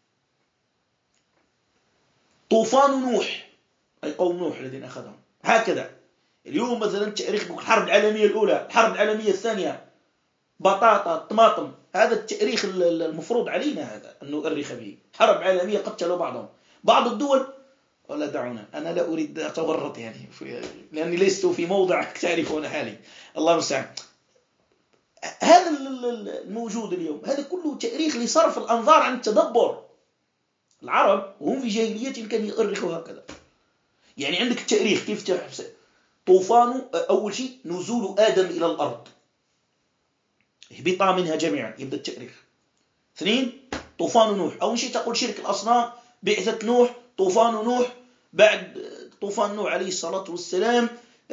طوفان نوح أي قوم نوح الذين أخذهم، هكذا. اليوم مثلا التاريخ الحرب العالمية الأولى، الحرب العالمية الثانية، بطاطا، طماطم، هذا التاريخ المفروض علينا هذا أن نؤرخ به. حرب عالمية قتلوا بعضهم، بعض الدول، ولا دعونا، أنا لا أريد أتورط يعني لأني لست في موضع تعرفون حالي، الله المستعان. هذا الموجود اليوم هذا كله تاريخ لصرف الأنظار عن التدبر. العرب وهم في جاهلية كانوا يؤرخوا هكذا. يعني عندك التاريخ كيف تحسب طوفان، أول شيء نزول آدم إلى الأرض، اهبطا منها جميعا، يبدأ التاريخ. 2 طوفان نوح، أول شيء تقول شرك الأصنام، بعثة نوح، طوفان نوح، بعد طوفان نوح عليه الصلاة والسلام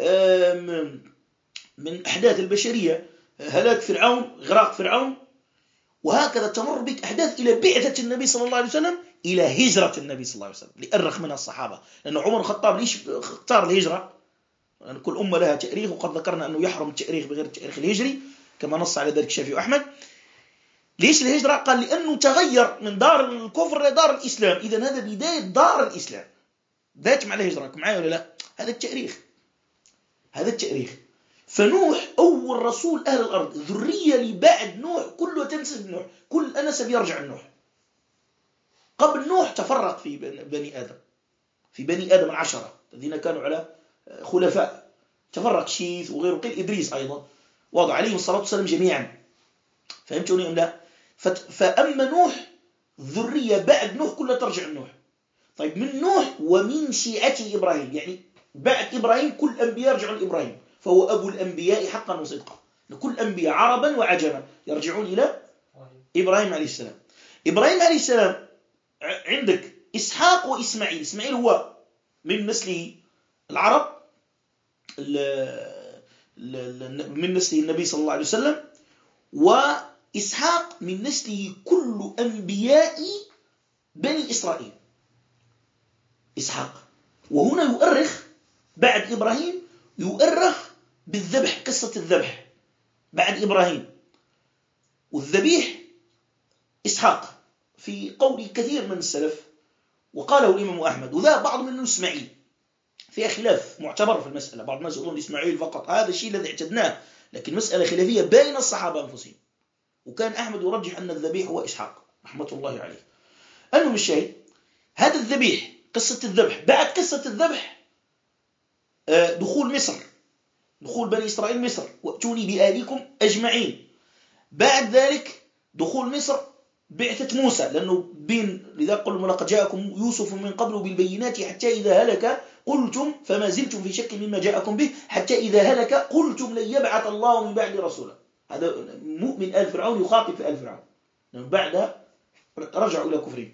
من أحداث البشرية هلاك فرعون، غراق فرعون، وهكذا تمر بك أحداث إلى بعثة النبي صلى الله عليه وسلم، إلى هجرة النبي صلى الله عليه وسلم، لأرخ منها الصحابة. لأن عمر الخطاب ليش اختار الهجرة؟ لأن كل أمة لها تاريخ، وقد ذكرنا أنه يحرم التاريخ بغير التاريخ الهجري كما نص على ذلك الشافعي وأحمد. ليش الهجرة؟ قال لأنه تغير من دار الكفر لدار الإسلام، إذن هذا بداية دار الإسلام، بداية مع الهجرة. معايا ولا لا؟ هذا التاريخ، هذا التاريخ. فنوح أول رسول أهل الأرض، ذرية لبعد نوح كله تنسب نوح، كل أنسب يرجع لنوح. قبل نوح تفرق في بني آدم، في بني آدم 10 الذين كانوا على خلفاء، تفرق شيث وغيره، قيل إدريس أيضا، وضع عليهم الصلاة والسلام جميعا. فهمتوني أم لا؟ فأما نوح ذرية بعد نوح كلها ترجع لنوح. طيب من نوح ومن شيعته إبراهيم، يعني بعد إبراهيم كل الأنبياء يرجعون لإبراهيم، فهو أبو الأنبياء حقا وصدقا. كل الأنبياء عربا وعجما يرجعون إلى إبراهيم عليه السلام. إبراهيم عليه السلام عندك إسحاق وإسماعيل، إسماعيل هو من نسله العرب، من نسله النبي صلى الله عليه وسلم، إسحاق من نسله كل أنبياء بني إسرائيل. إسحاق. وهنا يؤرخ بعد إبراهيم، يؤرخ بالذبح، قصة الذبح بعد إبراهيم، والذبيح إسحاق في قول كثير من السلف، وقاله الإمام أحمد، وذا بعض منه إسماعيل. فيها خلاف معتبر في المسألة، بعض الناس يقولون إسماعيل فقط، هذا الشيء الذي اعتدناه، لكن مسألة خلافية بين الصحابة أنفسهم. وكان أحمد يرجح أن الذبيح هو إسحاق رحمة الله عليه. المهم الشيء هذا الذبيح، قصة الذبح، بعد قصة الذبح دخول مصر، دخول بني إسرائيل مصر، وأتوني بآلكم أجمعين. بعد ذلك دخول مصر، بعثة موسى، لأنه لذا قل لقد جاءكم يوسف من قبل بالبينات حتى إذا هلك قلتم فما زلتم في شك مما جاءكم به حتى إذا هلك قلتم لن يبعث الله من بعد رسولا. هذا مؤمن آل فرعون يخاطب في آل فرعون، لأنه بعد رجعوا إلى كفرهم.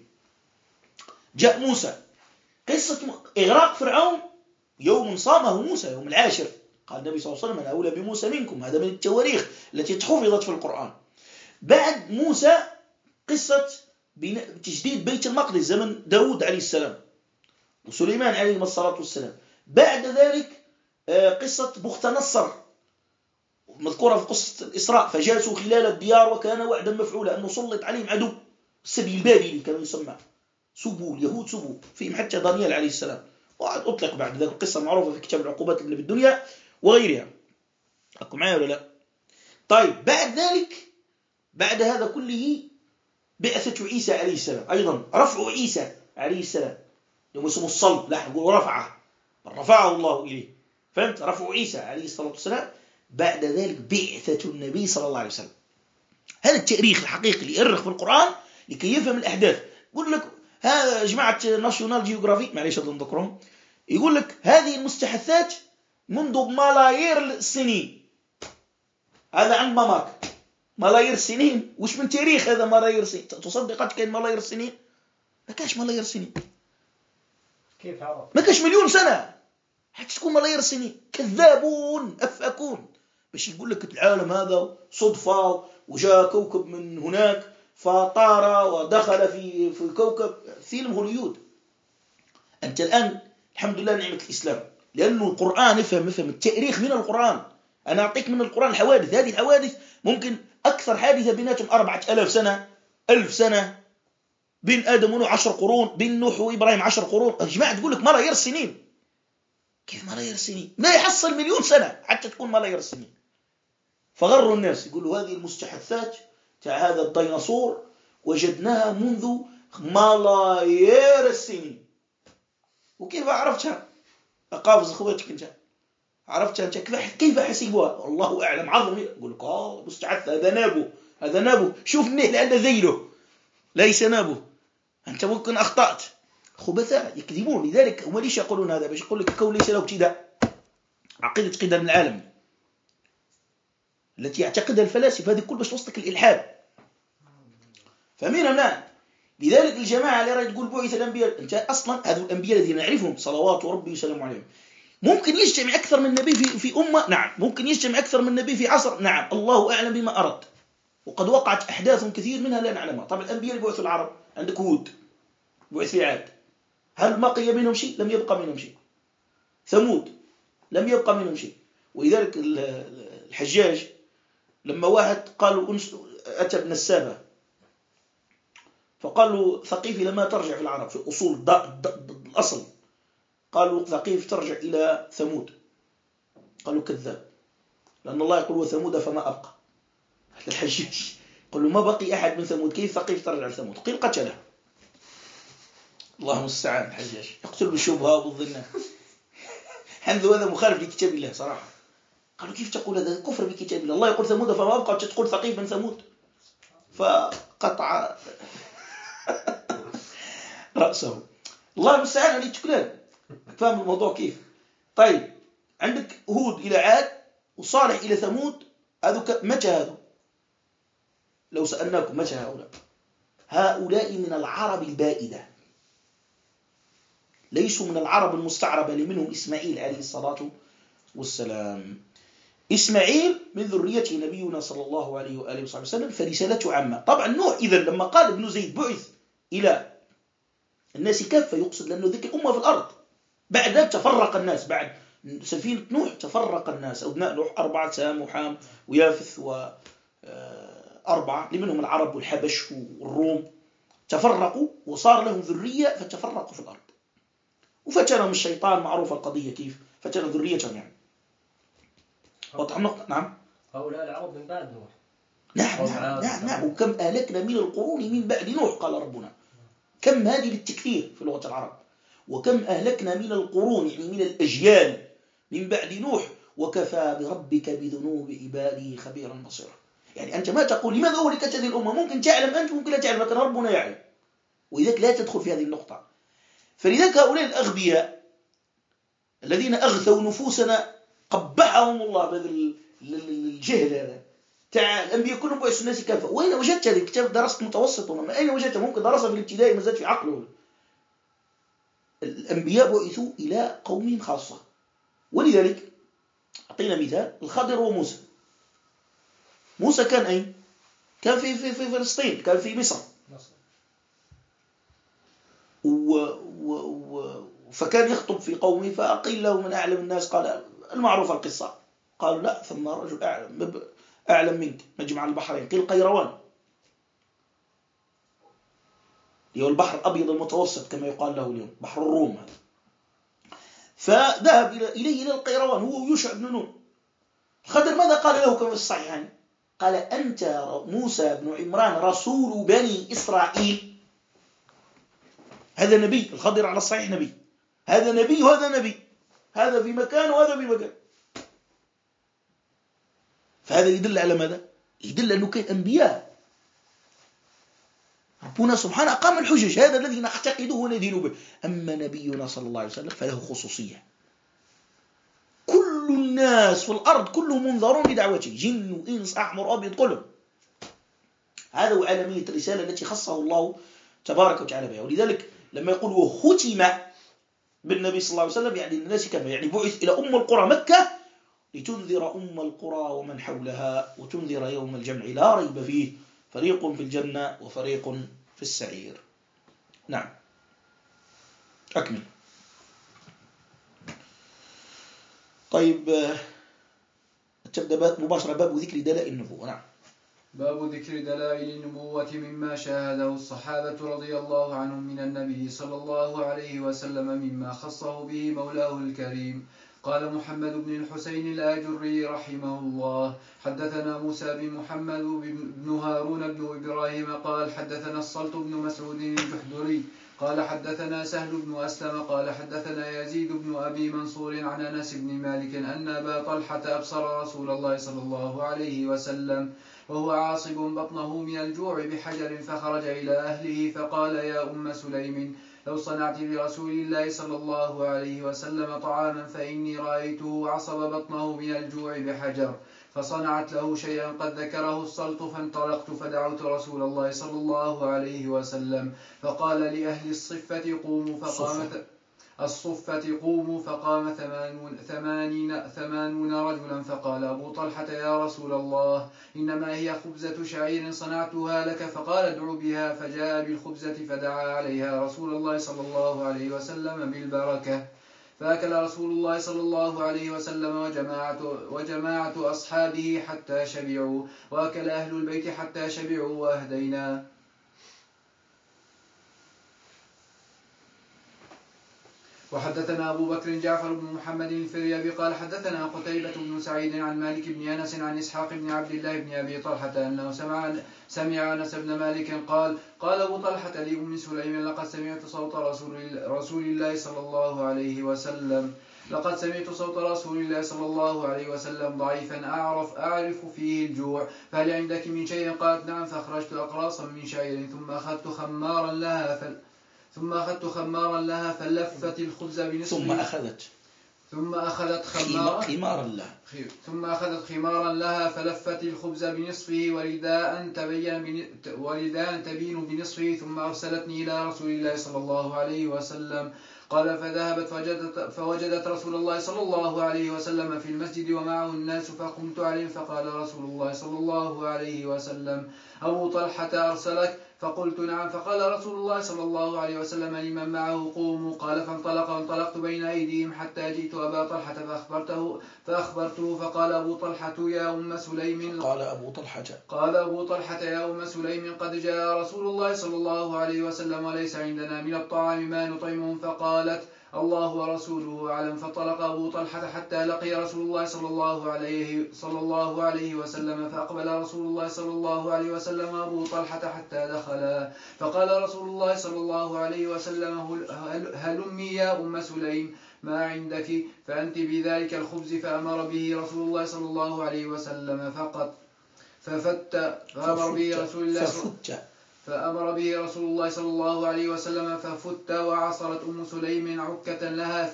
جاء موسى، قصة إغراق فرعون، يوم صامه موسى، يوم العاشر، قال النبي صلى الله عليه وسلم أنا أولى بموسى منكم، هذا من التواريخ التي حفظت في القرآن. بعد موسى قصة تجديد بيت المقدس زمن داود عليه السلام وسليمان عليه الصلاة والسلام. بعد ذلك قصة بخت نصر مذكورة في قصة الإسراء، فجاسوا خلال الديار وكان وعدا مفعولا، أنه سلط عليهم عدو السبي البابلي كما يسمى، سبوا اليهود، سبوا فيهم حتى دانيال عليه السلام، وقد أطلق بعد ذلك القصة معروفة في كتاب العقوبات اللي بالدنيا وغيرها. أكو معايا ولا لا؟ طيب بعد ذلك، بعد هذا كله بعثة عيسى عليه السلام، أيضا رفع عيسى عليه السلام، يوم اسمه الصلب، لا نقول رفعه، رفعه الله إليه، فهمت؟ رفع عيسى عليه الصلاة والسلام. بعد ذلك بعثة النبي صلى الله عليه وسلم. هذا التاريخ الحقيقي اللي يؤرخ في القرآن لكي يفهم الأحداث. يقول لك هذا جماعة ناشيونال جيوغرافي، معليش أظن ذكرهم، يقول لك هذه المستحثات منذ ملايير السنين، هذا عند ماماك ملايير السنين. وش من تاريخ هذا ملايير السنين؟ تصدقت كان ملايير السنين؟ ما كانش ملايير السنين، كيف عرف؟ ما كانش مليون سنة حتى تكون ملايير السنين. كذابون أفأكون باش يقول لك العالم هذا صدفة وجاء كوكب من هناك فطار ودخل في كوكب. فيلم هوليود. أنت الآن الحمد لله نعمة الإسلام، لأنه القرآن افهم التاريخ من القرآن. أنا أعطيك من القرآن الحوادث، هذه الحوادث ممكن أكثر حادثة بيناتهم 4000 سنة، 1000 سنة، بين آدم ونوح 10 قرون، بين نوح وإبراهيم 10 قرون. يا جماعة تقول لك ملايير السنين، كيف ملايير السنين؟ ما يحصل مليون سنة حتى تكون ملايير السنين. فغروا الناس، يقولوا هذه المستحثات تاع هذا الديناصور وجدناها منذ ملايير السنين. وكيف عرفتها؟ أقافز أخواتك أنت عرفتها أنت كيف حسبوها؟ الله أعلم. عظم يقول لك مستحث، هذا نابو شوف منه لأنه ذيله ليس نابو، أنت ممكن أخطأت. خبثاء يكذبون. لذلك هم ليش يقولون هذا؟ باش يقول لك الكون ليس له ابتداء، عقيدة قدم العالم التي يعتقدها الفلاسفة، هذه كل باش توصلك الإلحاد. فمن هنا لذلك الجماعة اللي راهي تقول بعث الأنبياء، أنت أصلا هذو الأنبياء الذين نعرفهم صلوات ربي وسلام عليهم، ممكن يجتمع أكثر من نبي في أمة، نعم. ممكن يجتمع أكثر من نبي في عصر، نعم. الله أعلم بما أرد. وقد وقعت أحداث كثير منها لا نعلمها. طبعا الأنبياء اللي بعثوا العرب، عندك هود بعث في عاد، هل بقي منهم شيء؟ لم يبقى منهم شيء. ثمود لم يبقى منهم شيء. ولذلك الحجاج لما واحد قالوا أتى ابن السابة فقالوا ثقيفي لما ترجع في العرب في أصول الأصل، قالوا ثقيف ترجع إلى ثمود، قالوا كذاب، لأن الله يقول وثمود فما أبقى. الحجاج قالوا ما بقي أحد من ثمود، كيف ثقيف ترجع لثمود؟ قيل قتله. الله المستعان. الحجاج يقتل بالشبهة وبالظنة. هذا مخالف لكتاب الله صراحة. قالوا كيف تقول هذا؟ كفر بكتاب الله. الله يقول ثمود فما أبقى تقول ثقيف من ثمود، فقطع رأسه. الله المستعان عليه تكلان. فاهم الموضوع كيف؟ طيب عندك هود إلى عاد وصالح إلى ثمود، متى هذا؟ لو سألناكم متى هؤلاء من العرب البائدة، ليسوا من العرب المستعربة اللي منهم إسماعيل عليه الصلاة والسلام. إسماعيل من ذريته نبينا صلى الله عليه وآله وصحبه وسلم، فرسالته عامة. طبعا نوح إذا لما قال ابن زيد بعث إلى الناس كافة يقصد لأنه ذيك الأمة في الأرض. بعد ذلك تفرق الناس، بعد سفينة نوح تفرق الناس، أبناء نوح 4، سام وحام ويافث و4 منهم العرب والحبش والروم، تفرقوا وصار لهم ذرية فتفرقوا في الأرض، وفتنهم الشيطان. معروف القضية كيف فتن ذريتهم يعني. وضح النقطة. نعم. هؤلاء العرب من بعد نوح. نعم. وكم أهلكنا من القرون من بعد نوح، قال ربنا. كم هذه بالتكثير في لغة العرب. وكم أهلكنا من القرون يعني من الأجيال من بعد نوح، وكفى بربك بذنوب عباده خبيرا بصيرا. يعني أنت ما تقول لماذا أهلكت هذه الأمة، ممكن تعلم أنت ممكن لا تعلم، لكن ربنا يعلم، وإذاك لا تدخل في هذه النقطة. فلذلك هؤلاء الأغبياء الذين أغثوا نفوسنا قبحهم الله بهذا الجهل هذا. الأنبياء كلهم بعثوا الناس كافة. وين وجدت هذا الكتاب؟ درست متوسط وما أين وجدته؟ ممكن درسها في الابتدائي ما زاد في عقله. الأنبياء بعثوا إلى قوم خاصة. ولذلك أعطينا مثال الخضر وموسى. موسى كان أين؟ كان في فلسطين، كان في مصر. فكان يخطب في قومه، فقيل له من أعلم الناس، قال المعروف القصة، قالوا لا ثم رجل أعلم منك مجمع البحرين، قيل قيروان، هو البحر الأبيض المتوسط كما يقال له اليوم، بحر الروم هذا. فذهب إليه إلى القيروان هو ويوشع بن نون. الخضر ماذا قال له كما في الصحيحين؟ قال أنت موسى بن عمران رسول بني إسرائيل. هذا نبي، الخضر على الصحيح نبي، هذا نبي وهذا نبي، هذا في مكان وهذا في مكان. فهذا يدل على ماذا؟ يدل أنه كان أنبياء. ربنا سبحانه أقام الحجج، هذا الذي نعتقده وندين به. أما نبينا صلى الله عليه وسلم فله خصوصية. كل الناس في الأرض كلهم منذرون بدعوته، جن وإنس أحمر أبيض كلهم. هذا هو عالمية الرسالة التي خصه الله تبارك وتعالى بها. ولذلك لما يقول وختم بالنبي صلى الله عليه وسلم يعني الناس كما يعني بعث إلى أم القرى مكة لتنذر أم القرى ومن حولها وتنذر يوم الجمع لا ريب فيه فريق في الجنة وفريق في السعير. نعم أكمل. طيب تبدأ مباشرة باب ذكر دلائل النبوة. نعم. باب ذكر دلائل النبوة مما شاهده الصحابة رضي الله عنهم من النبي صلى الله عليه وسلم مما خصه به مولاه الكريم. قال محمد بن الحسين الآجري رحمه الله حدثنا موسى بن محمد بن هارون بن إبراهيم قال حدثنا الصلت بن مسعود الجحدري قال حدثنا سهل بن أسلم قال حدثنا يزيد بن أبي منصور عن أنس بن مالك أن أبا طلحة أبصر رسول الله صلى الله عليه وسلم وهو عاصب بطنه من الجوع بحجر فخرج إلى أهله فقال يا أم سليم لو صنعت لرسول الله صلى الله عليه وسلم طعاما فإني رأيته عصب بطنه من الجوع بحجر. فصنعت له شيئا قد ذكره السلط فانطلقت فدعوت رسول الله صلى الله عليه وسلم فقال لأهل الصفة قوموا فقام 80 رجلا فقال أبو طلحة يا رسول الله إنما هي خبزة شعير صنعتها لك فقال ادعو بها فجاء بالخبزة فدعا عليها رسول الله صلى الله عليه وسلم بالبركة فأكل رسول الله صلى الله عليه وسلم وجماعة أصحابه حتى شبعوا وأكل أهل البيت حتى شبعوا وأهدينا. وحدثنا أبو بكر جعفر بن محمد الفريابي قال حدثنا قتيبة بن سعيد عن مالك بن أنس عن إسحاق بن عبد الله بن أبي طلحة أنه سمع أنس بن مالك قال أبو طلحة لأم سليم لقد سمعت صوت رسول الله صلى الله عليه وسلم ضعيفا أعرف فيه الجوع فهل عندك من شيء؟ قالت نعم فأخرجت أقراصا من شعير ثم أخذت خمارا لها فلفت الخبز بنصفه ثم أخذت خمارا لها فلفت الخبز بنصفه ورداء تبين بنصفه ثم أرسلتني إلى رسول الله صلى الله عليه وسلم قال فذهبت فوجدت رسول الله صلى الله عليه وسلم في المسجد ومعه الناس فقمت عليه فقال رسول الله صلى الله عليه وسلم أبو طلحة أرسلك؟ فقلت نعم. فقال رسول الله صلى الله عليه وسلم لمن معه قوموا. قال فانطلقت بين أيديهم حتى جئت أبا طلحة فأخبرته فقال أبو طلحة يا أم سليم قال أبو طلحة يا أم سليم قد جاء رسول الله صلى الله عليه وسلم وليس عندنا من الطعام ما نطعمهم. فقالت الله ورسوله أعلم. فانطلق أبو طلحة حتى لقي رسول الله صلى الله عليه وسلم فأقبل رسول الله صلى الله عليه وسلم أبو طلحة حتى دخلا فقال رسول الله صلى الله عليه وسلم هلمي يا أم سليم ما عندك فأنت بذلك الخبز. فأمر به رسول الله صلى الله عليه وسلم فأمر به رسول الله صلى الله عليه وسلم ففت وعصرت أم سليم عكة لها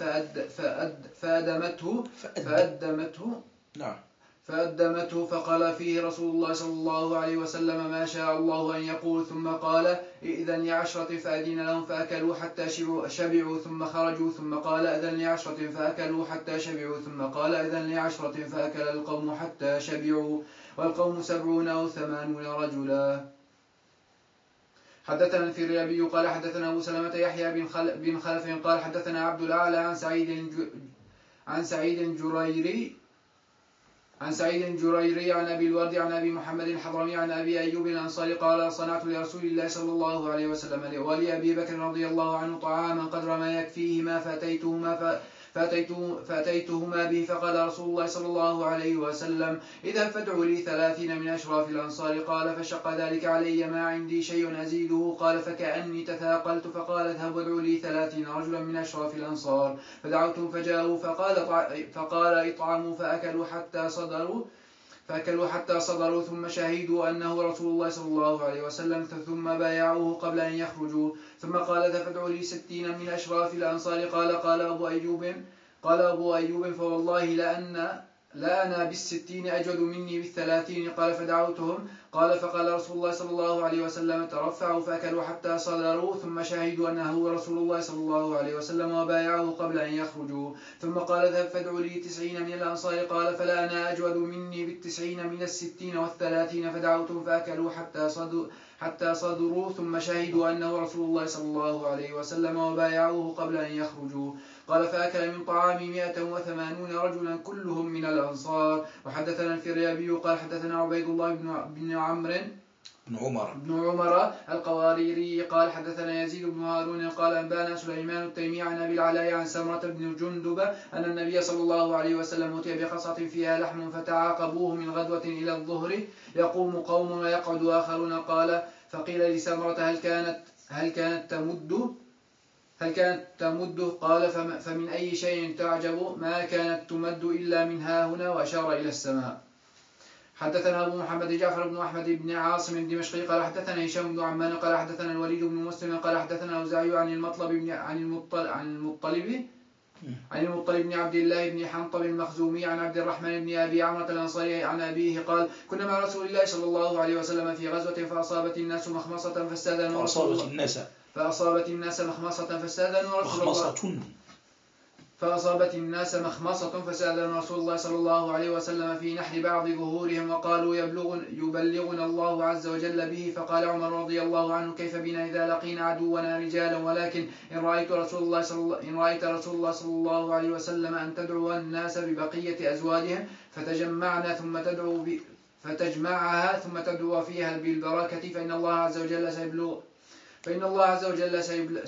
فأدمته فقال فيه رسول الله صلى الله عليه وسلم ما شاء الله أن يقول ثم قال إذن لعشرة فأذن لهم فأكلوا حتى شبعوا ثم خرجوا ثم قال إذن لعشرة فأكلوا حتى شبعوا ثم قال إذن لعشرة فأكل القوم حتى شبعوا والقوم 70 أو 80 رجلا. حدثنا الفريابي قال حدثنا أبو سلمة يحيى بن خلف قال حدثنا عبد الأعلى عن سعيد جريري عن أبي الورد عن أبي محمد الحضرمي عن أبي أيوب الأنصاري قال صنعت لرسول الله صلى الله عليه وسلم ولأبي بكر رضي الله عنه طعاما قدر ما يكفيهما فأتيتهما به فقال رسول الله صلى الله عليه وسلم إذا فادعوا لي 30 من أشراف الأنصار. قال فشق ذلك علي ما عندي شيء أزيده. قال فكأني تثاقلت فقال اذهب وادعوا لي 30 رجلا من أشراف الأنصار فدعوتهم فجاءوا فقال اطعموا فأكلوا حتى صدروا ثم شهدوا أنه رسول الله صلى الله عليه وسلم ثم بايعوه قبل أن يخرجوا ثم قال فادعوا لي 60 من أشراف الأنصار. قال أبو أيوب فوالله لأنا بال60 أجود مني بال30. قال فدعوتهم قال فقال رسول الله صلى الله عليه وسلم ترفعوا فأكلوا حتى صدروا ثم شهدوا أنه رسول الله صلى الله عليه وسلم وبايعوه قبل أن يخرجوا ثم قال اذهب فادعوا لي 90 من الأنصار. قال فلا أنا أجود مني بال90 من ال60 وال30. فدعوتهم فأكلوا حتى صدروا ثم شهدوا أنه رسول الله صلى الله عليه وسلم وبايعوه قبل أن يخرجوا. قال فأكل من طعام 180 رجلا كلهم من الأنصار. وحدثنا الفريابي قال حدثنا عبيد الله بن عمر القواريري قال حدثنا يزيد بن هارون قال أنبانا سليمان التيمي عن أبي العلاء عن سمرة بن جندب أن النبي صلى الله عليه وسلم أتي بقصة فيها لحم فتعاقبوه من غدوة إلى الظهر يقوم قوم ويقعد آخرون. قال فقيل لسمرة هل كانت تمد؟ قال فمن أي شيء تعجب؟ ما كانت تمد إلا من ها هنا وأشار إلى السماء. حدثنا أبو محمد جعفر بن أحمد بن عاصم الدمشقي قال حدثنا هشام بن عمان قال حدثنا الوليد بن مسلم قال حدثنا أوزاعي عن المطلب بن عبد الله بن حنطب المخزومي عن عبد الرحمن بن أبي عمرة الأنصاري عن أبيه قال كنا مع رسول الله صلى الله عليه وسلم في غزوة فأصابت الناس مخمصة فاستأذنوا رسول الله فأصابت الناس مخمصة فاستأذنوا رسول الله صلى الله عليه وسلم في نحر بعض ظهورهم وقالوا يبلغنا الله عز وجل به. فقال عمر رضي الله عنه كيف بنا إذا لقينا عدونا رجالا ولكن إن رأيت رسول الله صلى الله عليه وسلم أن تدعو الناس ببقية أزواجهم فتجمعها ثم تدعو فيها بالبركة فإن الله عز وجل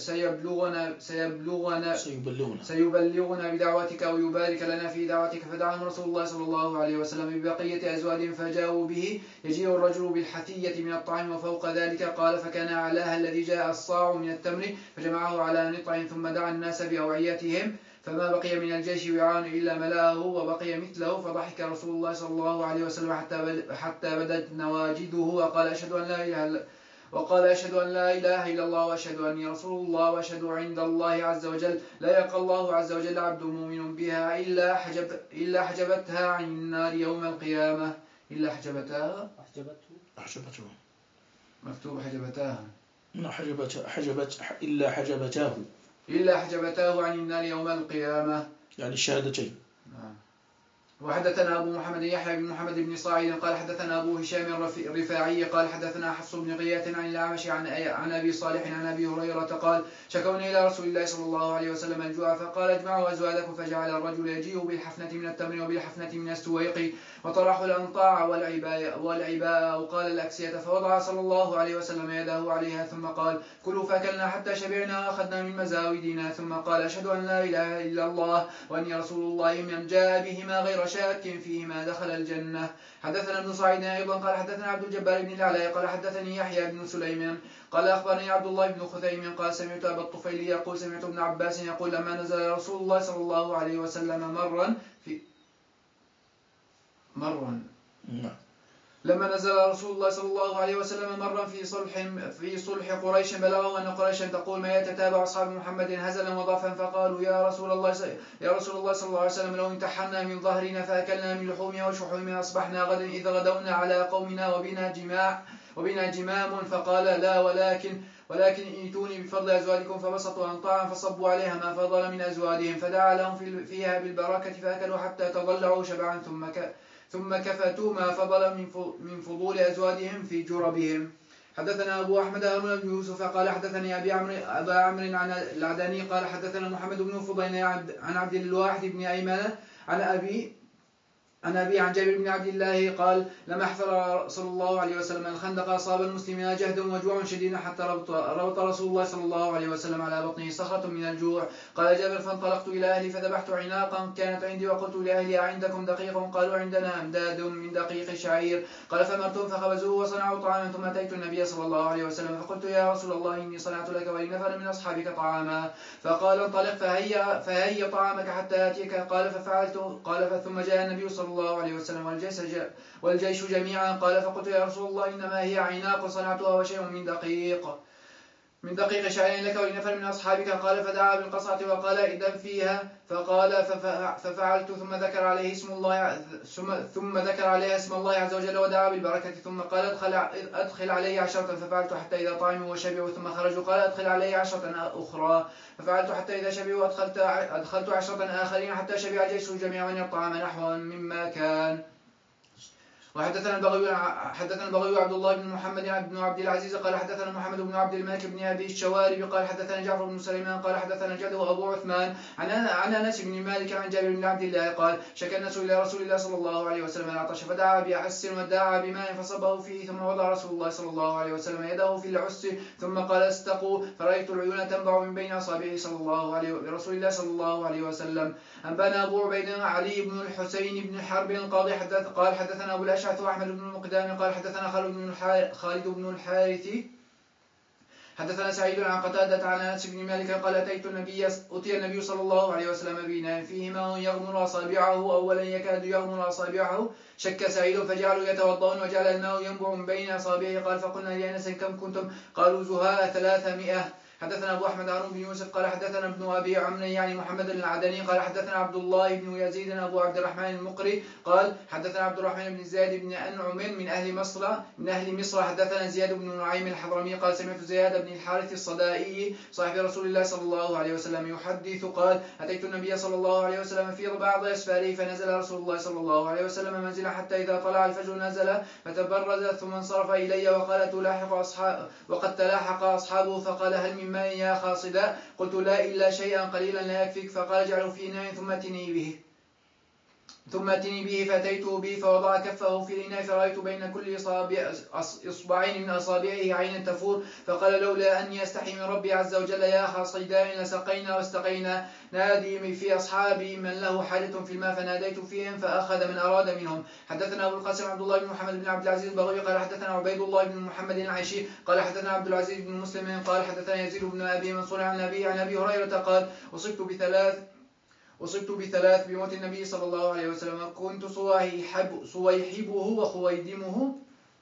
سيبلغنا بدعوتك ويبارك لنا في دعوتك. فدعاهم رسول الله صلى الله عليه وسلم ببقية أزواجهم فجاءوا به يجيء الرجل بالحثية من الطعام وفوق ذلك. قال فكان أعلاها الذي جاء الصاع من التمر فجمعه على نطع ثم دعا الناس بأوعيتهم فما بقي من الجيش وعاء إلا ملأه وبقي مثله. فضحك رسول الله صلى الله عليه وسلم حتى بدت نواجده وقال أشهد أن لا إله إلا الله وأشهد أني رسول الله وأشهد عند الله عز وجل لا يلقى الله عز وجل عبد مؤمن بها إلا حجبتها عن النار يوم القيامة. إلا حجبتها مكتوب حجبتها إلا حجبتاه إلا حجبتاه عن النار يوم القيامة. يعني الشهادتين. وحدثنا أبو محمد يحيى بن محمد بن صاعد قال حدثنا أبو هشام الرفاعي قال حدثنا حفص بن غياث عن الأعمش عن أبي صالح عن أبي هريرة قال شكونا إلى رسول الله صلى الله عليه وسلم الجوع فقال اجمعوا أزوادكم فجعل الرجل يجيء بالحفنة من التمر وبالحفنة من السويق وطرحوا الأنطاع والعباء وقال الأكسية فوضع صلى الله عليه وسلم يده عليها ثم قال كلوا فأكلنا حتى شبعنا وأخذنا من مزاودنا ثم قال أشهد أن لا إله إلا الله وأني رسول الله من جاء بهما غير شاك فيهما دخل الجنة. حدثنا ابن صعيد أيضا قال حدثنا عبد الجبار بن العلاء قال حدثني يحيى بن سليمان قال أخبرني عبد الله بن خثيم قال سمعت أبا الطفيل يقول سمعت ابن عباس يقول لما نزل رسول الله صلى الله عليه وسلم لما نزل رسول الله صلى الله عليه وسلم مرا في صلح قريش بلغه أن قريشا تقول ما يتتابع أصحاب محمد هزلا وضعفا فقالوا يا رسول الله صلى الله عليه وسلم لو امتحنا من ظهرنا فأكلنا من لحومها وشحومها أصبحنا غدا إذ غدونا على قومنا وبنا جمام فقال لا ولكن ائتوني بفضل أزواجكم فبسطوا أنطاعا فصبوا عليها ما فضل من أزواجهم فدعا لهم فيها بالبركة فأكلوا حتى تضلعوا شبعا ثم كفتوا ما فضل من فضول أزواجهم في جربهم. حدثنا أبو أحمد هارون بن يوسف قال حدثني أبا عمرو عن العدني قال حدثنا محمد بن فضيل عن عبد الواحد بن أيمن عن أبي عن جابر بن عبد الله قال لما حفر صلى الله عليه وسلم الخندق أصاب المسلمين جهد وجوع شديد حتى ربط رسول الله صلى الله عليه وسلم على بطنه صخرة من الجوع. قال جابر فانطلقت إلى أهلي فذبحت عناقا كانت عندي وقلت لأهلي أعندكم دقيق قالوا عندنا أمداد من دقيق شعير قال فمرتهم فخبزوه وصنعوا طعاما ثم أتيت النبي صلى الله عليه وسلم فقلت يا رسول الله إني صنعت لك ولنفر من أصحابك طعاما فقال انطلق فهيا طعامك حتى آتيك قال ففعلت قال ثم جاء النبي صلى الله عليه وسلم والجيش جميعا قال فقلت يا رسول الله إنما هي عناق صنعتها وشيء من دقيق شعير لك ولنفر من أصحابك قال فدعا بالقصعة وقال إذن فيها فقال ففعلت ثم ذكر عليها اسم الله عز وجل ودعا بالبركة ثم قال أدخل علي 10 ففعلت حتى إذا طعموا وشبعوا ثم خرجوا قال أدخل علي 10 أخرى ففعلت حتى إذا شبعوا أدخلت 10 آخرين حتى شبع الجيش جميعا يطعم نحو مما كان. وحدثنا البغوي عبد الله بن محمد بن عبد العزيز قال حدثنا محمد بن عبد الملك بن أبي الشوارب قال حدثنا جعفر بن سليمان قال حدثنا جده أبو عثمان عن أنس بن مالك عن جابر بن عبد الله قال شكى الناس إلى رسول الله صلى الله عليه وسلم العطش فدعا بعس ودعا بماء فصبه فيه ثم وضع رسول الله صلى الله عليه وسلم يده في العس ثم قال استقوا فرأيت العيون تنبع من بين أصابعه رسول الله صلى الله عليه وسلم. أنبانا أبو عبيد علي بن الحسين بن حرب القاضي قال حدثنا أبو الأشعث وأحمد بن المقدام قال حدثنا خالد بن الحارث حدثنا سعيد عن قتادة عن أنس بن مالك قال أتي النبي صلى الله عليه وسلم بإناء فيه ماء يغمر أصابعه أولا يكاد يغمر أصابعه شك سعيد فجعلوا يتوضؤون وجعل الماء ينبع من بين أصابعه قال فقلنا لأنس كم كنتم قالوا زهاء 300. حدثنا أبو أحمد هارون بن يوسف قال حدثنا ابن أبي عمرو يعني محمد العدني قال حدثنا عبد الله بن يزيد أبو عبد الرحمن المقري قال حدثنا عبد الرحمن بن زياد بن أنعم من أهل مصر حدثنا زياد بن نعيم الحضرمي قال سمعت زياد بن الحارث الصدائي صاحب رسول الله صلى الله عليه وسلم يحدث قال أتيت النبي صلى الله عليه وسلم في بعض أسفاره فنزل رسول الله صلى الله عليه وسلم منزلا حتى إذا طلع الفجر نزل فتبرز ثم انصرف إلي وقد تلاحق أصحابه فقال هل من ماء يا خاصدا قلت لا إلا شيئا قليلا لا يكفيك فقال اجعله في إناء ثم أتني به فأتيته به فوضع كفه في الإناء فرأيت بين كل إصبعين من أصابعه عينا تفور فقال لولا أني أستحي من ربي عز وجل يا خاصدين لسقينا واستقينا نادي في أصحابي من له حاجة في الماء فناديت فيهم فأخذ من أراد منهم. حدثنا أبو القاسم عبد الله بن محمد بن عبد العزيز البغوي قال حدثنا عبيد الله بن محمد العيشي قال حدثنا عبد العزيز بن مسلم قال حدثنا يزيد بن أبي منصور عن أبي هريرة قال أصبت بثلاث بموت النبي صلى الله عليه وسلم كنت صويحبه وخويدمه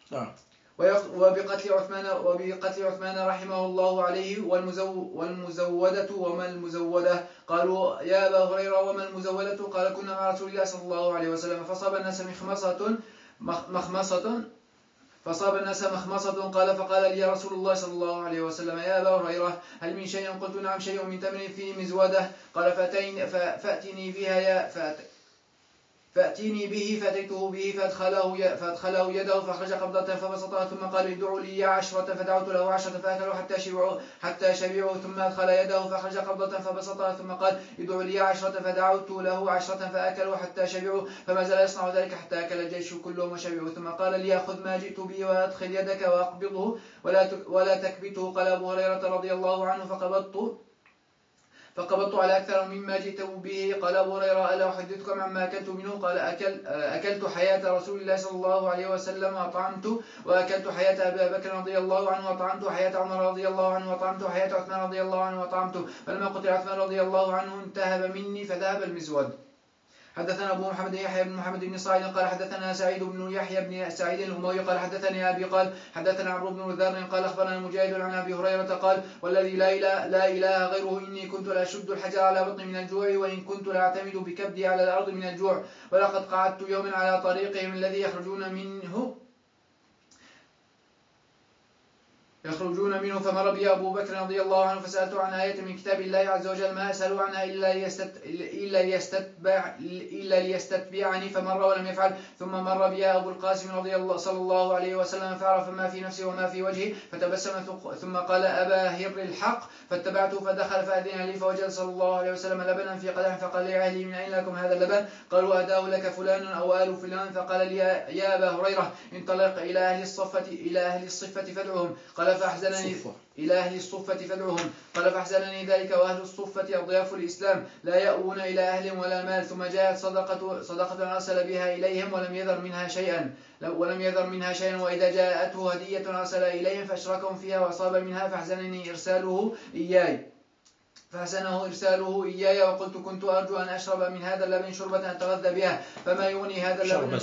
وبقتل عثمان رحمه الله عليه والمزودة وما المزودة قالوا يا أبا هريرة وما المزودة قال كنا مع رسول الله صلى الله عليه وسلم فصاب الناس فصاب الناس مخمصة. قال فقال لي رسول الله صلى الله عليه وسلم يا أبا هريرة هل من شيء؟ قلت نعم شيء من تمر فيه مزودة. قال فأتيني به فأتيته به فأدخله يده فأخرج قبضة فبسطها ثم قال ادعوا لي 10 فدعوت له 10 فأكلوا حتى شبعوا ثم أدخل يده فأخرج قبضة فبسطها ثم قال ادعوا لي 10 فدعوت له 10 فأكلوا حتى شبعوا فما زال يصنع ذلك حتى أكل الجيش كلهم وشبعوا ثم قال لي خذ ما جئت به وأدخل يدك وأقبضه ولا تكبته. قال أبو هريرة رضي الله عنه فقبضت على أكثر مما جئت به. قال أبو هريرة ألا أحدثكم عما أكلت منه؟ قال أكلت حياة رسول الله صلى الله عليه وسلم وطعمت، وأكلت حياة أبي بكر رضي الله عنه وطعمت، حياة عمر رضي الله عنه وطعمت، حياة عثمان رضي الله عنه وطعمت. فلما قتل عثمان رضي الله عنه انتهب مني فذهب المزود. حدثنا أبو محمد يحيى بن محمد بن صاعد قال حدثنا سعيد بن يحيى بن سعيد الأموي قال حدثني أبي قال حدثنا عمرو بن ذر قال أخبرنا مجاهد عن أبي هريرة قال والذي لا إله غيره إني كنت لأشد الحجر على بطني من الجوع وإن كنت لأعتمد بكبدي على الأرض من الجوع ولقد قعدت يوما على طريقهم الذي يخرجون منه فمر بي أبو بكر رضي الله عنه فسألت عن آية من كتاب الله عز وجل ما أسأل عنها إلا ليستتبعني فمر ولم يفعل. ثم مر بي أبو القاسم رضي الله صلى الله عليه وسلم فعرف ما في نفسه وما في وجهه فتبسم ثم قال أبا هر الحق فاتبعته فدخل فأذن لي فوجد صلى الله عليه وسلم لبنا في قدح فقال لي أهلي من أين لكم هذا اللبن؟ قالوا أداه لك فلان أو آل فلان. فقال لي يا أبا هريرة انطلق إلى أهل الصفة فادعهم. قال فأحزنني إلى أهل الصفة فادعهم. قال فأحزنني ذلك وأهل الصفة أضياف الإسلام لا يأوون إلى أهلهم ولا مال. ثم جاءت صدقة أرسل بها إليهم ولم يذر منها شيئا وإذا جاءته هدية أرسل إليهم فأشركهم فيها وأصاب منها فأحزنني إرساله إياي وقلت كنت أرجو أن أشرب من هذا اللبن شربة أتغذى بها فما يغني هذا اللبن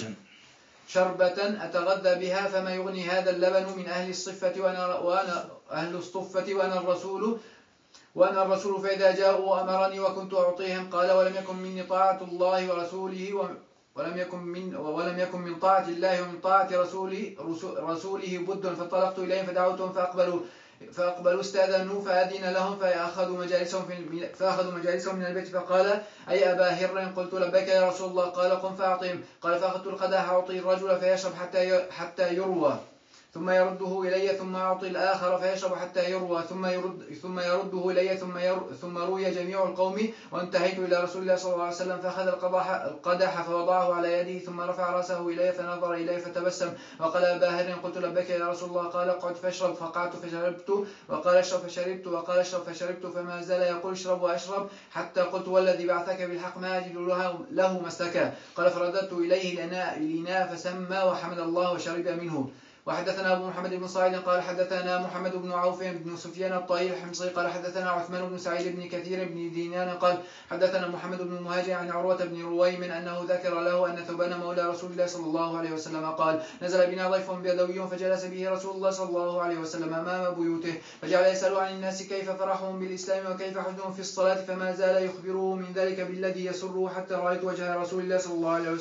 فما يغني هذا اللبن من أهل الصفة وأنا أهل الصفة وأنا الرسول فإذا جاءوا أمرني وكنت أعطيهم. قال ولم يكن مني طاعة الله ورسوله ولم يكن من طاعة الله ومن طاعة رسوله بد. فانطلقت إليهم فدعوتهم فأقبلوا استأذنوا فأذن لهم فأخذوا مجالسهم من البيت. فقال أي أبا هر؟ قلت لبيك يا رسول الله. قال قم فأعطهم. قال فأخذت القدح أعطي الرجل فيشرب حتى يروى ثم يرده إلي ثم أعطي الآخر فيشرب حتى يروى ثم يرده إلي ثم روي جميع القوم. وانتهيت إلى رسول الله صلى الله عليه وسلم فأخذ القدح فوضعه على يده ثم رفع رأسه إلي فنظر إلي فتبسم وقال أبا هر؟ قلت لبيك يا رسول الله. قال اقعد فاشرب. فقعدت فشربت وقال اشرب فشربت وقال اشرب فشربت فما زال يقول اشرب وأشرب حتى قلت والذي بعثك بالحق ما أجد له مسلكا. قال فرددت إليه الإناء فسمى وحمد الله وشرب منه. وحدثنا أبو محمد بن صاعد قال حدثنا محمد بن عوف بن سفيان الطائي الحمصي قال حدثنا عثمان بن سعيد بن كثير بن دينان قال حدثنا محمد بن مهاجر عن عروة بن رويم أنه ذكر له أن ثوبان مولى رسول الله صلى الله عليه وسلم قال نزل بنا ضيف بدوي فجلس به رسول الله صلى الله عليه وسلم أمام بيوته فجعل يسأل عن الناس كيف فرحهم بالإسلام وكيف حزنهم في الصلاة فما زال يخبره من ذلك بالذي يسره حتى رأيت وجه رسول الله صلى الله عليه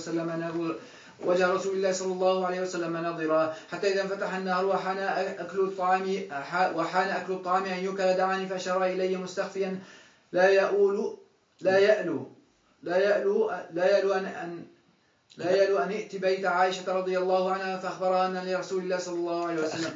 وسلم ناظرا حتى إذا انفتح النهر وحان أكل الطعام أن يؤكل دعاني فأشار إلي مستخفيا لا يألو أن ائت بيت عائشة رضي الله عنها فأخبرها أن لرسول الله صلى الله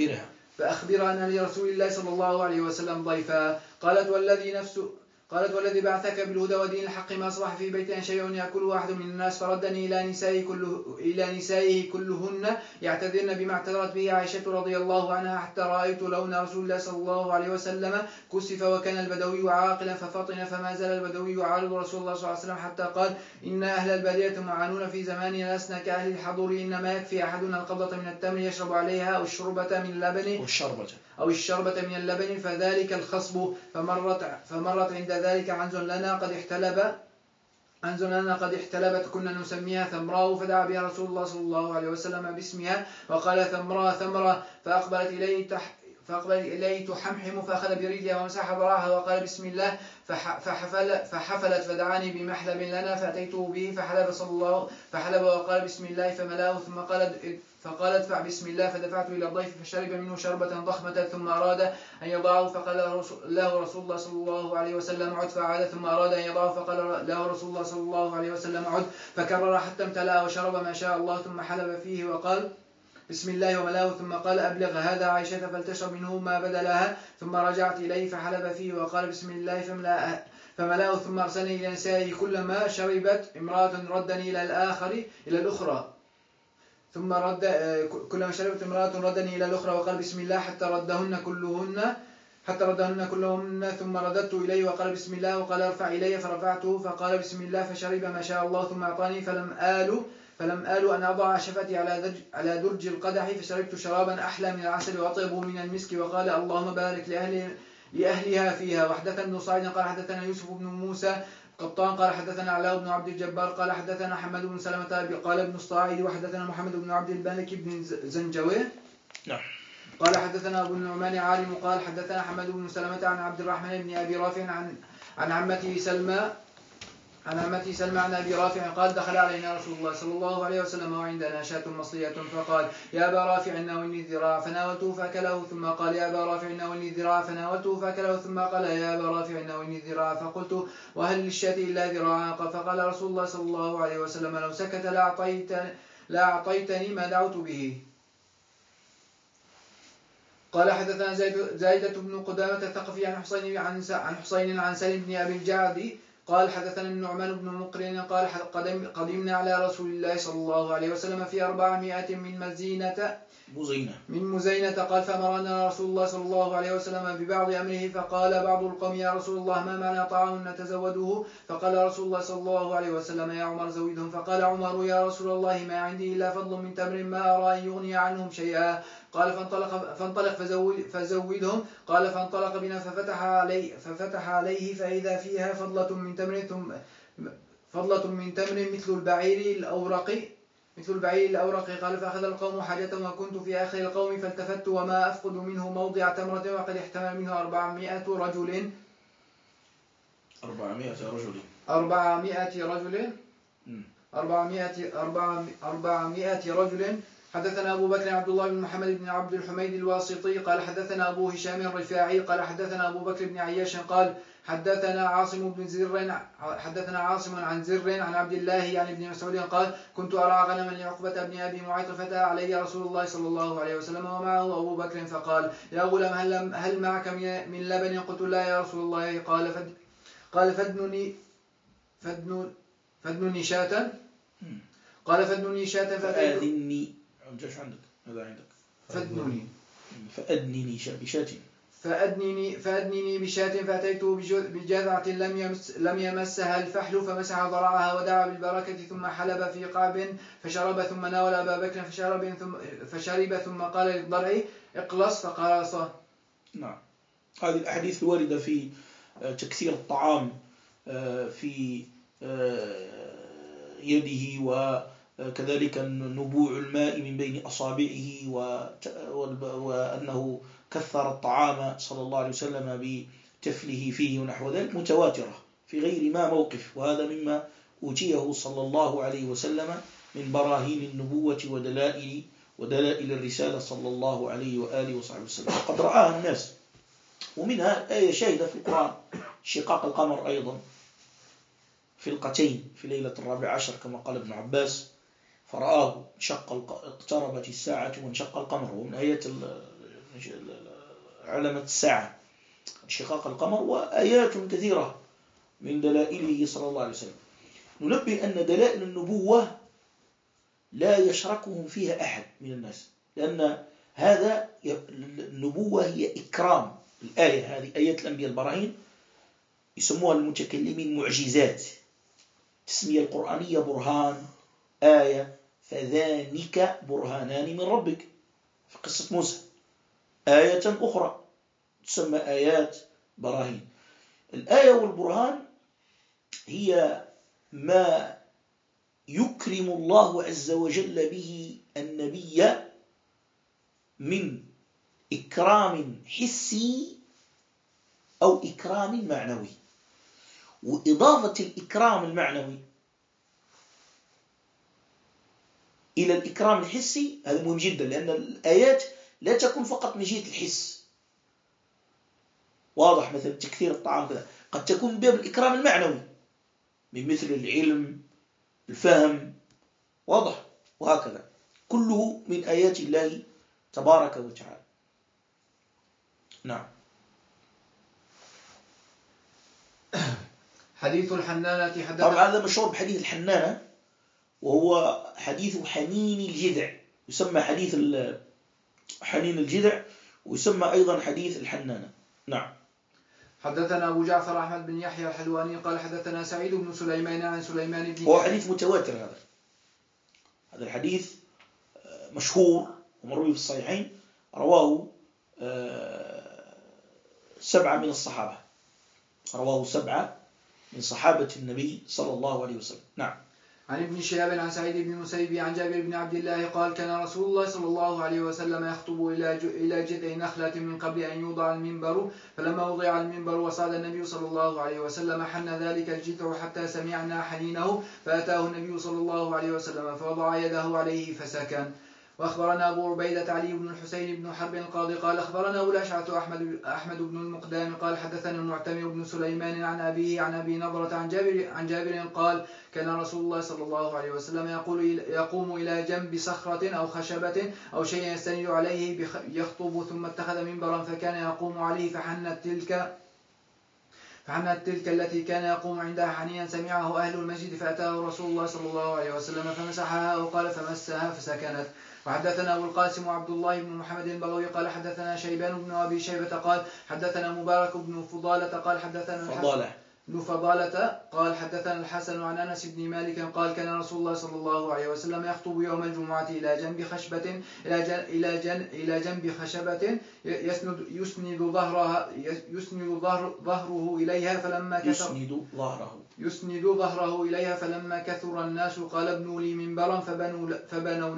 عليه وسلم ضيفا. قالت والذي بعثك بالهدى ودين الحق ما أصبح في بيتنا شيء يأكله أحد من الناس فردني إلى نسائه كلهن يعتذرن بما اعتذرت به عائشة رضي الله عنها حتى رأيت لون رسول الله صلى الله عليه وسلم كسف وكان البدوي عاقلا ففطن فما زال البدوي يعارض رسول الله صلى الله عليه وسلم حتى قال إن أهل البادية معانون في زماننا لسنا كأهل الحضور إنما يكفي أحدنا القبضة من التمر يشرب عليها أو الشربة من اللبن فذلك الخصب. فمرت عند ذلك عنز لنا قد احتلبت كنا نسميها ثمراء فدعا بها رسول الله صلى الله عليه وسلم باسمها وقال ثمراء فأقبلت فأقبل إليه تحمحم فأخذ برجلها ومسح ذراعها وقال بسم الله فحفلت فدعاني بمحلب لنا فأتيته به فحلب وقال بسم الله فملاه ثم فقال ادفع بسم الله فدفعت إلى الضيف فشرب منه شربة ضخمة ثم أراد أن يضعه فقال له رسول الله صلى الله عليه وسلم عد فعاد ثم أراد أن يضعه فقال له رسول الله صلى الله عليه وسلم عد فكرر حتى امتلأ وشرب ما شاء الله ثم حلب فيه وقال بسم الله وملاه ثم قال أبلغ هذا عائشة فلتشرب منه ما بدا لها ثم رجعت إليه فحلب فيه وقال بسم الله فملاه ثم أرسلني إلى نسائه كلما شربت امرأة ردني إلى الأخرى ثم كلما شربت امرأة ردني إلى الأخرى وقال بسم الله حتى ردهن كلهن ثم رددت إليه وقال بسم الله وقال ارفع إلي فرفعته فقال بسم الله فشرب ما شاء الله ثم أعطاني فلم آل أن أضع شفتي على درج القدح فشربت شرابا أحلى من العسل وأطيب من المسك وقال اللهم بارك لأهلها فيها. وحدثنا ابن صعيد قال حدثنا يوسف بن موسى قطان قال حدثنا علاء بن عبد الجبار قال حدثنا حمد بن سلمة قال ابن الصاعد وحدثنا محمد بن عبد الملك بن زنجوي نعم قال حدثنا أبو النعمان عالم قال حدثنا حمد بن سلمة عن عبد الرحمن بن أبي رافع عن عمته سلمى عن أبي رافع قال دخل علينا رسول الله صلى الله عليه وسلم وعندنا شاة مصلية فقال يا أبا رافع ناولني الذراع فناولته فأكله ثم قال يا أبا رافع ناولني الذراع فناولته فأكله ثم قال يا أبا رافع ناولني الذراع فقلت وهل للشاة إلا ذراعا فقال رسول الله صلى الله عليه وسلم لو سكت لأعطيتني ما دعوت به. قال حدثنا زايدة بن قدامة الثقفي عن حسين عن سالم بن أبي الجعد قال حدثنا النعمان بن مقرن قال قدمنا على رسول الله صلى الله عليه وسلم في 400 من مزينة قال فأمرنا رسول الله صلى الله عليه وسلم ببعض أمره فقال بعض القوم يا رسول الله ما معنى طعام نتزوده فقال رسول الله صلى الله عليه وسلم يا عمر زودهم فقال عمر يا رسول الله ما عندي إلا فضل من تمر ما أرى أن يغني عنهم شيئا قال فانطلق فزودهم قال فانطلق بنا ففتح عليه فإذا فيها فضلة من تمر مثل البعير الأورق قال فأخذ القوم حاجتهم وكنت في آخر القوم فالتفت وما أفقد منه موضع تمرة وقد احتمل منه 400 رجل 400 رجل. حدثنا أبو بكر عبد الله بن محمد بن عبد الحميد الواسطي قال حدثنا أبو هشام الرفاعي قال حدثنا أبو بكر بن عياش قال حدثنا عاصم عن زر عن عبد الله يعني ابن مسعود قال كنت أرعى غنما لعقبة بن أبي معيط فأتى علي رسول الله صلى الله عليه وسلم ومعه أبو بكر فقال يا غلام هل معك من لبن قلت لا يا رسول الله قال فادنني شاة فأذني جاش عندك هذا عندك فأدنني بشاة فأتيته بجذعة لم يمسها الفحل فمسح ضرعها ودعا بالبركة ثم حلب في قعب فشرب ثم ناول أبا بكر فشرب ثم قال للضرع اقلص فقلص. نعم هذه الأحاديث الواردة في تكثير الطعام في يده وكذلك نبوع الماء من بين أصابعه وأنه كثر الطعام صلى الله عليه وسلم بتفله فيه ونحو ذلك متواترة في غير ما موقف، وهذا مما أوتيه صلى الله عليه وسلم من براهين النبوة ودلائل الرسالة صلى الله عليه وآله وصحبه وسلم وقد رآها الناس. ومنها آية شاهدة في القرآن شقاق القمر أيضا فلقتين في ليلة 14 كما قال ابن عباس فرآه اقتربت الساعة وانشق القمر، ومن آيات علامة الساعة انشقاق القمر وآيات كثيرة من دلائله صلى الله عليه وسلم. ننبه أن دلائل النبوة لا يشركهم فيها أحد من الناس، لأن هذا النبوة هي إكرام. الآية هذه آية الأنبياء البراهين يسموها المتكلمين معجزات، تسمية القرآنية برهان آية فذانك برهانان من ربك في قصة موسى، آية أخرى تسمى آيات براهين. الآية والبرهان هي ما يكرم الله عز وجل به النبي من إكرام حسي أو إكرام معنوي. وإضافة الإكرام المعنوي إلى الإكرام الحسي هذا مهم جدا، لأن الآيات لا تكون فقط من جهة الحس، واضح، مثل تكثير الطعام كذا، قد تكون من باب الإكرام المعنوي من مثل العلم، الفهم، واضح، وهكذا، كله من آيات الله تبارك وتعالى. نعم. حديث الحنانة حدث. طبعا هذا مشهور بحديث الحنانة، وهو حديث حنين الجذع، يسمى حديث حنين الجذع، ويسمى أيضا حديث الحنانة. نعم. حدثنا أبو جعفر أحمد بن يحيى الحلواني قال حدثنا سعيد بن سليمان عن سليمان بن، هو حديث متواتر، هذا الحديث مشهور ومروي في الصحيحين، رواه 7 من الصحابة، رواه 7 من صحابة النبي صلى الله عليه وسلم. نعم. عن ابن شهاب عن سعيد بن المسيب عن جابر بن عبد الله قال كان رسول الله صلى الله عليه وسلم يخطب إلى جذع نخلة من قبل أن يوضع المنبر، فلما وضع المنبر وصعد النبي صلى الله عليه وسلم حن ذلك الجذع حتى سمعنا حنينه، فأتاه النبي صلى الله عليه وسلم فوضع يده عليه فسكن. وأخبرنا أبو عبيدة علي بن الحسين بن حرب القاضي قال أخبرنا أبو الأشعث أحمد بن المقدام قال حدثنا المعتمر بن سليمان عن أبيه عن أبي نضرة عن جابر قال كان رسول الله صلى الله عليه وسلم يقوم إلى جنب صخرة أو خشبة أو شيء يستند عليه يخطب، ثم اتخذ منبرا فكان يقوم عليه فحنت تلك التي كان يقوم عندها حنيا سمعه أهل المسجد، فأتاه رسول الله صلى الله عليه وسلم فمسحها وقال فمسها فسكنت. وحدثنا أبو القاسم عبد الله بن محمد البغوي قال حدثنا شيبان بن أبي شيبة قال حدثنا مبارك بن فضالة قال حدثنا فضالة قال حدثنا الحسن عن أنس بن مالك قال كان رسول الله صلى الله عليه وسلم يخطب يوم الجمعة إلى جنب خشبة يسند ظهره إليها فلما كثر الناس قال ابنوا لي منبرا فبنوا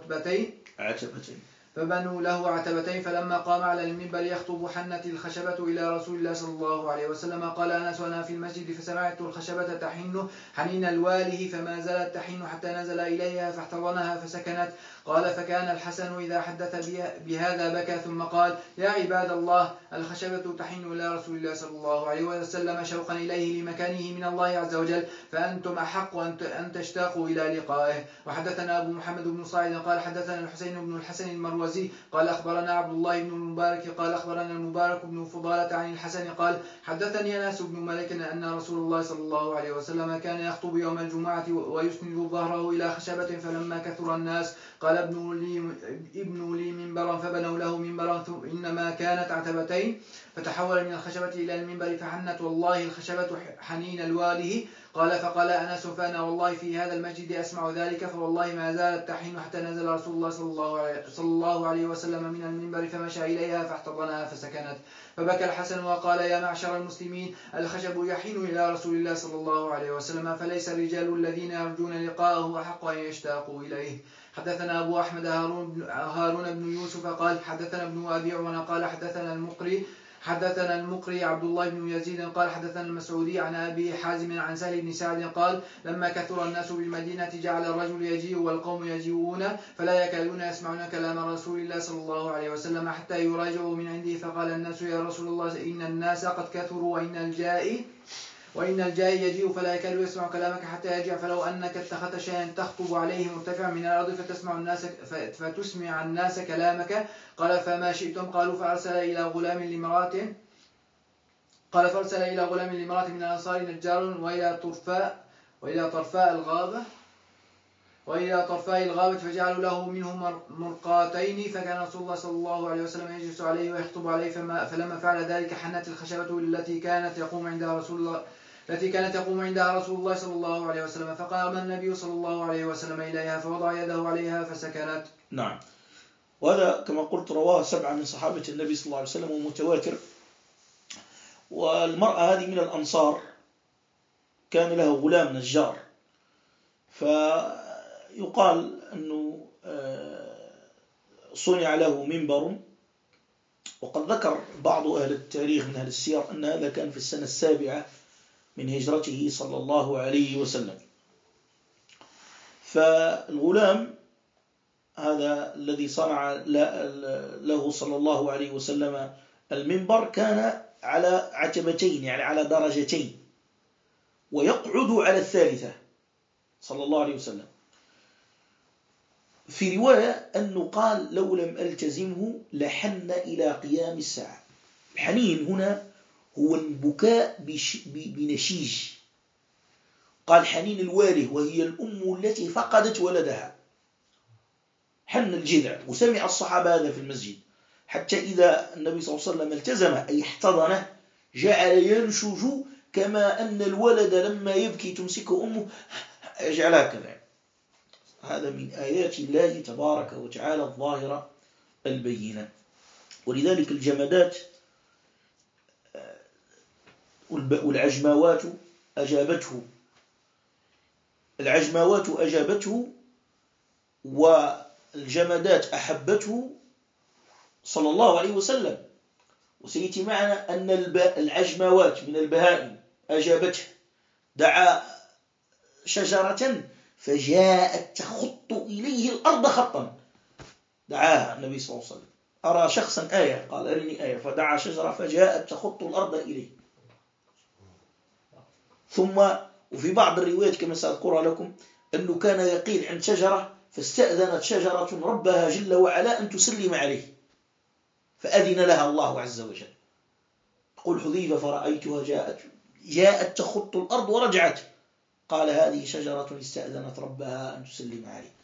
له عتبتين فلما قام على المنبر يخطب حنت الخشبة إلى رسول الله صلى الله عليه وسلم. قال أنس وأنا في المسجد فسمعت الخشبة تحن حنين الواله فما زالت تحن حتى نزل إليها فاحتضنها فسكنت. قال فكان الحسن إذا حدث بهذا بكى ثم قال يا عباد الله الخشبة تحن إلى رسول الله صلى الله عليه وسلم شوقا إليه لمكانه من الله عز وجل، فأنتم أحق أن تشتاقوا إلى لقائه. وحدثنا أبو محمد بن صاعد قال حدثنا الحسين بن الحسن المروزي قال أخبرنا عبد الله بن المبارك قال أخبرنا المبارك بن فضالة عن الحسن قال حدثني أنس بن مالك أن رسول الله صلى الله عليه وسلم كان يخطب يوم الجمعة ويسند ظهره إلى خشبة فلما كثر الناس قال ابنوا لي منبرا فبنوا له منبرا إنما كانت عتبتين فتحول من الخشبة إلى المنبر فحنت والله الخشبة حنين الواله. قال فقال أنس فأنا والله في هذا المسجد أسمع ذلك فوالله ما زالت تحين حتى نزل رسول الله صلى الله عليه وسلم من المنبر فمشى إليها فاحتضنها فسكنت. فبكى الحسن وقال يا معشر المسلمين الخشب يحين إلى رسول الله صلى الله عليه وسلم فليس الرجال الذين يرجون لقاءه أحق أن يشتاقوا إليه. حدثنا أبو أحمد هارون بن يوسف قال حدثنا ابن أبي عوان قال حدثنا المقري عبد الله بن يزيد قال حدثنا المسعودي عن أبي حازم عن سهل بن سعد قال لما كثر الناس بالمدينة جعل الرجل يجيء والقوم يجيئون فلا يكادون يسمعون كلام رسول الله صلى الله عليه وسلم حتى يراجعوا من عنده. فقال الناس يا رسول الله إن الناس قد كثروا وإن الجائي يجيء فلا يكاد يسمع كلامك حتى يجيء، فلو أنك اتخذت شيئا تخطب عليه مرتفع من الأرض فتسمع الناس كلامك. قال فما شئتم؟ قالوا فأرسل إلى غلام لامرأة من الأنصار نجار وإلى طرفاء الغابة فجعلوا له منه مرقاتين، فكان رسول الله صلى الله عليه وسلم يجلس عليه ويخطب عليه. فلما فعل ذلك حنت الخشبة التي كانت يقوم عندها رسول الله صلى الله عليه وسلم، فقام النبي صلى الله عليه وسلم إليها فوضع يده عليها فسكنت. نعم. وهذا كما قلت رواه 7 من صحابة النبي صلى الله عليه وسلم ومتواتر. والمرأة هذه من الأنصار كان لها غلام نجار، فيقال أنه صنع له منبر وقد ذكر بعض أهل التاريخ من أهل السير أن هذا كان في السنة 7 من هجرته صلى الله عليه وسلم. فالغلام هذا الذي صنع له صلى الله عليه وسلم المنبر كان على عتبتين، يعني على درجتين، ويقعد على الثالثة صلى الله عليه وسلم. في رواية أنه قال: لو لم ألتزمه لحن إلى قيام الساعة. الحنين هنا هو البكاء بنشيج. قال: حنين الواله، وهي الأم التي فقدت ولدها، حن الجذع. وسمع الصحابة هذا في المسجد، حتى إذا النبي صلى الله عليه وسلم التزم أي احتضنه جعل ينشج كما أن الولد لما يبكي تمسكه أمه يجعل هكذا. هذا من آيات الله تبارك وتعالى الظاهرة البينة. ولذلك الجمادات والعجماوات أجابته، العجماوات أجابته والجمادات أحبته صلى الله عليه وسلم. وسيأتي معنا أن العجماوات من البهائم أجابته، دعا شجرة فجاءت تخط إليه الأرض خطا، دعاها النبي صلى الله عليه وسلم. أرى شخصا آية، قال: أرني آية، فدعا شجرة فجاءت تخط الأرض إليه. ثم وفي بعض الروايات كما سأذكرها لكم أنه كان يقيل عند شجرة فاستأذنت شجرة ربها جل وعلا أن تسلم عليه فأذن لها الله عز وجل. يقول حذيفة: فرأيتها جاءت تخط الأرض ورجعت، قال: هذه شجرة استأذنت ربها أن تسلم عليه.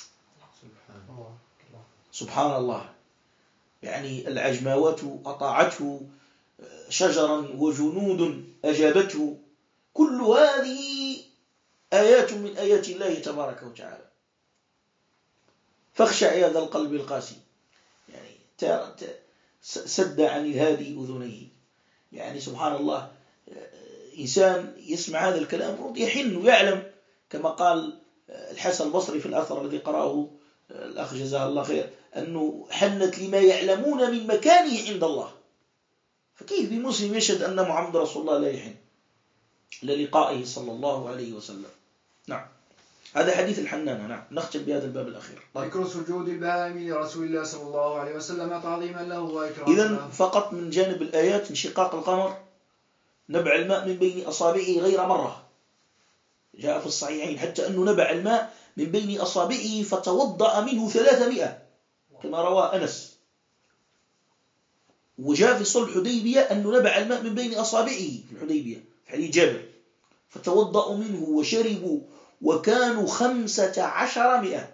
سبحان الله. يعني العجماوات أطاعته، شجرا وجنود أجابته. كل هذه آيات من آيات الله تبارك وتعالى. فاخشع يا ذا القلب القاسي، يعني سد عن الهادي أذنيه. يعني سبحان الله، إنسان يسمع هذا الكلام يحن ويعلم، كما قال الحسن البصري في الأثر الذي قرأه الأخ جزاه الله خير، أنه حنت لما يعلمون من مكانه عند الله. فكيف بمسلم يشهد أن محمد رسول الله لا يحن للقائه صلى الله عليه وسلم؟ نعم، هذا حديث الحنانة. نعم، نختم بهذا الباب الأخير. ذكر سجود البهائم لرسول الله صلى الله عليه وسلم تعظيما له وإكراما. إذن فقط من جانب الآيات انشقاق القمر، نبع الماء من بين أصابعه غير مرة، جاء في الصحيحين، حتى أنه نبع الماء من بين أصابعه فتوضأ منه 300 كما روى أنس. وجاء في صلح الحديبية أنه نبع الماء من بين أصابعه في الحديبية في حديث جابر، فتوضأوا منه وشربوا، وكانوا 1500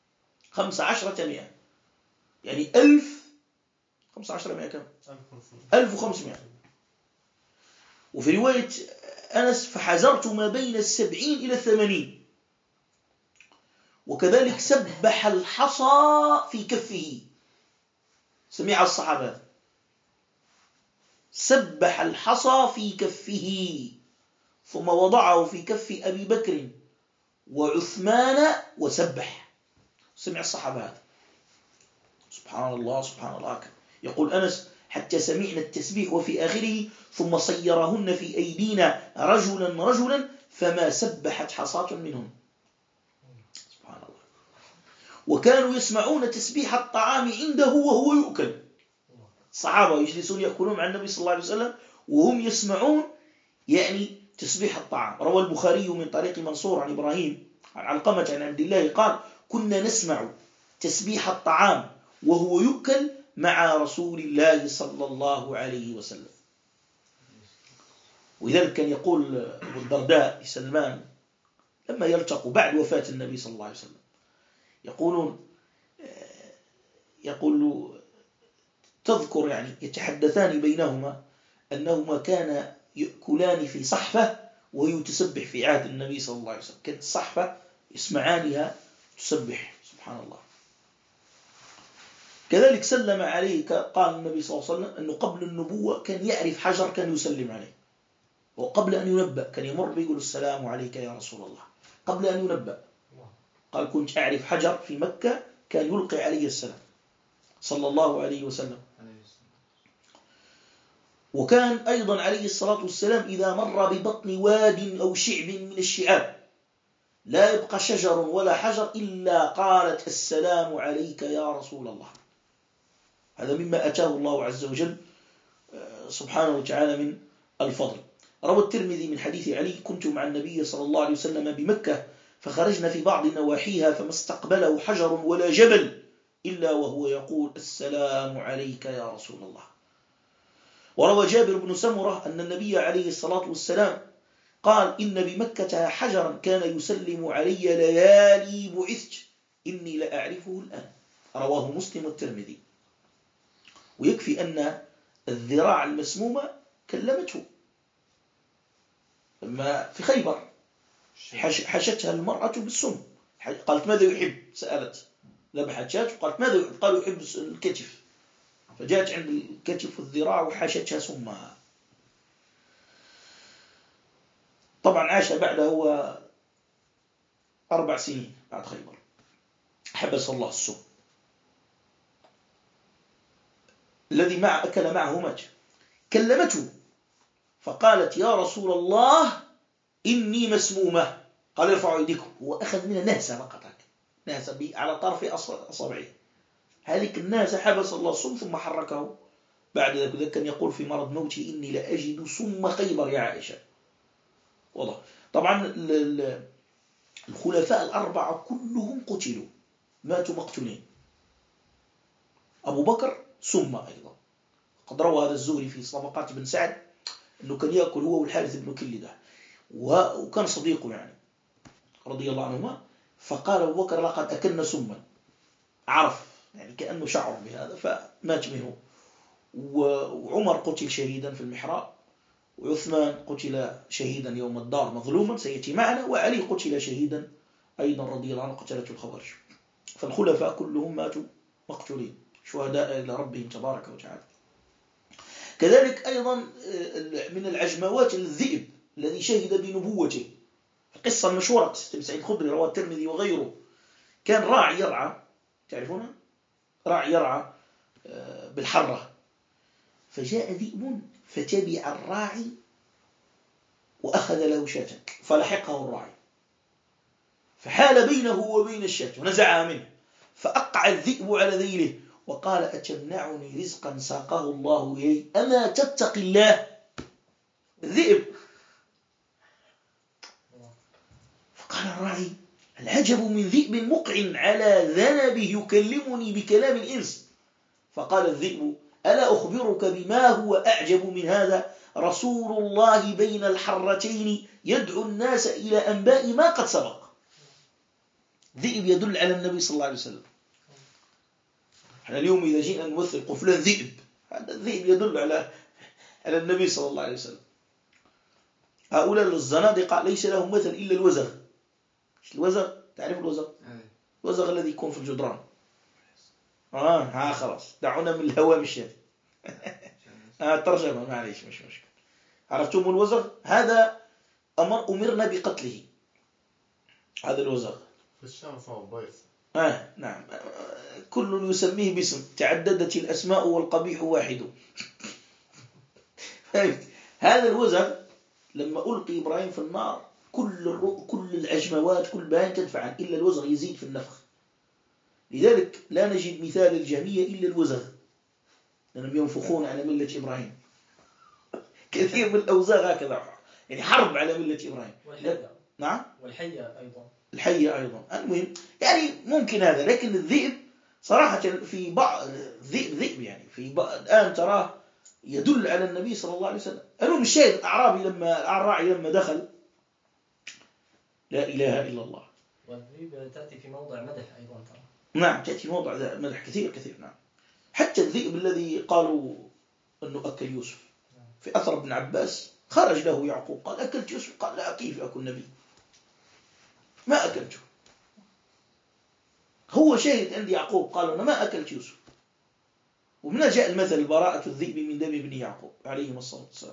يعني 1500 كم؟ 1500. وفي رواية أنس: فحزرت ما بين 70 إلى 80. وكذلك سبح الحصى في كفه، سمع الصحابة، سبح الحصى في كفه، ثم وضعه في كف أبي بكر وعثمان وسبح. سمع الصحابة هذا. سبحان الله سبحان الله. يقول أنس: حتى سمعنا التسبيح وفي آخره: ثم صيرهن في أيدينا رجلا رجلا فما سبحت حصاة منهم. سبحان الله. وكانوا يسمعون تسبيح الطعام عنده وهو يؤكل. الصحابة يجلسون يأكلون مع النبي صلى الله عليه وسلم وهم يسمعون يعني تسبيح الطعام. روى البخاري من طريق منصور عن إبراهيم عن علقمة عن عبد الله قال: كنا نسمع تسبيح الطعام وهو يؤكل مع رسول الله صلى الله عليه وسلم. ولذلك كان يقول أبو الدرداء لسلمان لما يلتقوا بعد وفاة النبي صلى الله عليه وسلم، يقول تذكر، يعني يتحدثان بينهما أنهما كان يأكلان في صحفة وهي تسبح في عهد النبي صلى الله عليه وسلم. كانت الصحفة يسمعانها تسبح. سبحان الله. كذلك سلم عليه، قال النبي صلى الله عليه وسلم أنه قبل النبوة كان يعرف حجر كان يسلم عليه، وقبل أن ينبأ كان يمر بيقول: السلام عليك يا رسول الله، قبل أن ينبأ. قال: كنت أعرف حجر في مكة كان يلقي عليه السلام صلى الله عليه وسلم. وكان أيضا عليه الصلاة والسلام إذا مر ببطن واد أو شعب من الشعاب لا يبقى شجر ولا حجر إلا قالت السلام عليك يا رسول الله. هذا مما أتاه الله عز وجل سبحانه وتعالى من الفضل. روى الترمذي من حديث علي: كنت مع النبي صلى الله عليه وسلم بمكة فخرجنا في بعض نواحيها فما استقبله حجر ولا جبل إلا وهو يقول السلام عليك يا رسول الله. وروى جابر بن سمرة أن النبي عليه الصلاة والسلام قال: إن بمكة حجرا كان يسلم علي ليالي بعثت إني لأعرفه الآن. رواه مسلم والترمذي. ويكفي أن الذراع المسمومة كلمته لما في خيبر حشتها المرأة بالسم، قالت ماذا يحب؟ سألت ذبحت شاة وقالت ماذا يحب؟ قالوا يحب الكتف، فجاءت عند الكتف والذراع وحشتها سمها. طبعا عاش بعده 4 سنين بعد خيبر، حبس الله السم. الذي أكل معه مات. كلمته فقالت يا رسول الله إني مسمومة. قال ارفعوا أيديكم. هو أخذ منها نهسة فقط، نهسة على طرف أصابعه. هذه النهسة حبس الله السم ثم حركه. بعد ذلك كان يقول في مرض موتي إني لأجد سم خيبر يا عائشة. والله طبعا الخلفاء ال4 كلهم قتلوا، ماتوا مقتولين. أبو بكر سم أيضا، قد روى هذا الزهري في طبقات بن سعد أنه كان يأكل هو والحارث بن كلدة، وكان صديقه يعني رضي الله عنهما. فقال أبو بكر لقد أكلنا سما، عرف يعني كأنه شعر بهذا فمات منه. وعمر قتل شهيدا في المحراب، وعثمان قتل شهيدا يوم الدار مظلوما سيأتي معنا، وعلي قتل شهيدا أيضا رضي الله عنه قتلته الخوارج. فالخلفاء كلهم ماتوا مقتولين شهداء إلى ربهم تبارك وتعالى. كذلك أيضا من العجموات الذئب الذي شهد بنبوته. القصة المشهورة قصة سعيد الخدري رواه الترمذي وغيره. كان راعي يرعى، تعرفون راعي يرعى بالحرة، فجاء ذئب فتبع الراعي وأخذ له شاة فلحقه الراعي، فحال بينه وبين الشاة ونزعها منه، فأقع الذئب على ذيله وقال أتمنعني رزقا ساقه الله إلي أما تتقي الله. الذئب. فقال الراعي العجب من ذئب مقع على ذنبه يكلمني بكلام الإنس. فقال الذئب ألا أخبرك بما هو أعجب من هذا؟ رسول الله بين الحرتين يدعو الناس إلى أنباء ما قد سبق. ذئب يدل على النبي صلى الله عليه وسلم. احنا اليوم إذا جينا نمثل قفلان ذئب، هذا الذئب يدل على النبي صلى الله عليه وسلم. هؤلاء الزنادقة ليس لهم مثل إلا الوزغ. الوزغ تعرف الوزغ؟ الوزغ الذي يكون في الجدران. خلاص دعونا من الهوامش هذه. ترجمة معليش مش مشكلة. عرفتم الوزغ؟ هذا أمرنا بقتله. هذا الوزغ في الشام فهو بيض. نعم، كل يسميه باسم، تعددت الأسماء والقبيح واحد. هذا الوزغ لما ألقي إبراهيم في النار كل العجموات كل بهائم تدفع إلا الوزغ يزيد في النفخ. لذلك لا نجد مثال الجهمية إلا الوزغ، لأنهم ينفخون على ملة إبراهيم. كثير من الأوزاغ هكذا، يعني حرب على ملة إبراهيم. نعم، والحية أيضا. الحية أيضا. المهم يعني ممكن هذا، لكن الذئب صراحة في بعض ذئب يعني في الآن تراه يدل على النبي صلى الله عليه وسلم. المهم الشاهد الراعي لما دخل لا إله إلا الله. والذئب تأتي في موضع مدح أيضا ترى. نعم تأتي في موضع مدح كثير. نعم، حتى الذئب الذي قالوا أنه أكل يوسف في أثر ابن عباس، خرج له يعقوب قال أكلت يوسف؟ قال لا، كيف أكل نبي؟ ما أكلته. هو شاهد عند يعقوب قال أنا ما أكلت يوسف. ومن جاء المثل براءة الذئب من دم ابن يعقوب عليه الصلاة والسلام.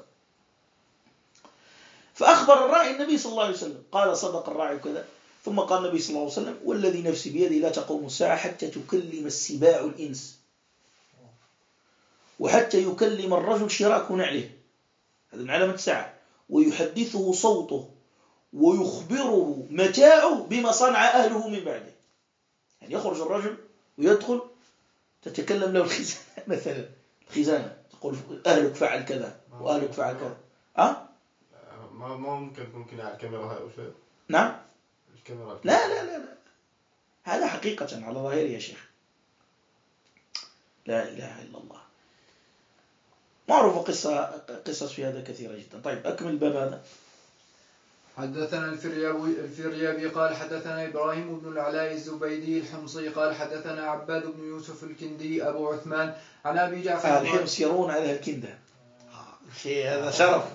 فأخبر الراعي النبي صلى الله عليه وسلم قال صدق الراعي كذا. ثم قال النبي صلى الله عليه وسلم والذي نفسي بيده لا تقوم الساعة حتى تكلم السباع الإنس وحتى يكلم الرجل شراك نعله، هذا من علامة الساعة، ويحدثه صوته ويخبره متاعه بما صنع أهله من بعده. يعني يخرج الرجل ويدخل تتكلم له الخزانة مثلا، الخزانة تقول أهلك فعل كذا وأهلك فعل كذا. ما ممكن على الكاميرا هاي وشيء. نعم الكاميرا لا لا لا لا، هذا حقيقة على ظاهره يا شيخ. لا إله إلا الله. معروف قصص في هذا كثيرة جدا. طيب أكمل الباب هذا. حدثنا الفريابي قال حدثنا إبراهيم بن العلاء الزبيدي الحمصي قال حدثنا عباد بن يوسف الكندي أبو عثمان عن أبي جعفر. الحمص يرون على الكندة، شيء هذا شرف.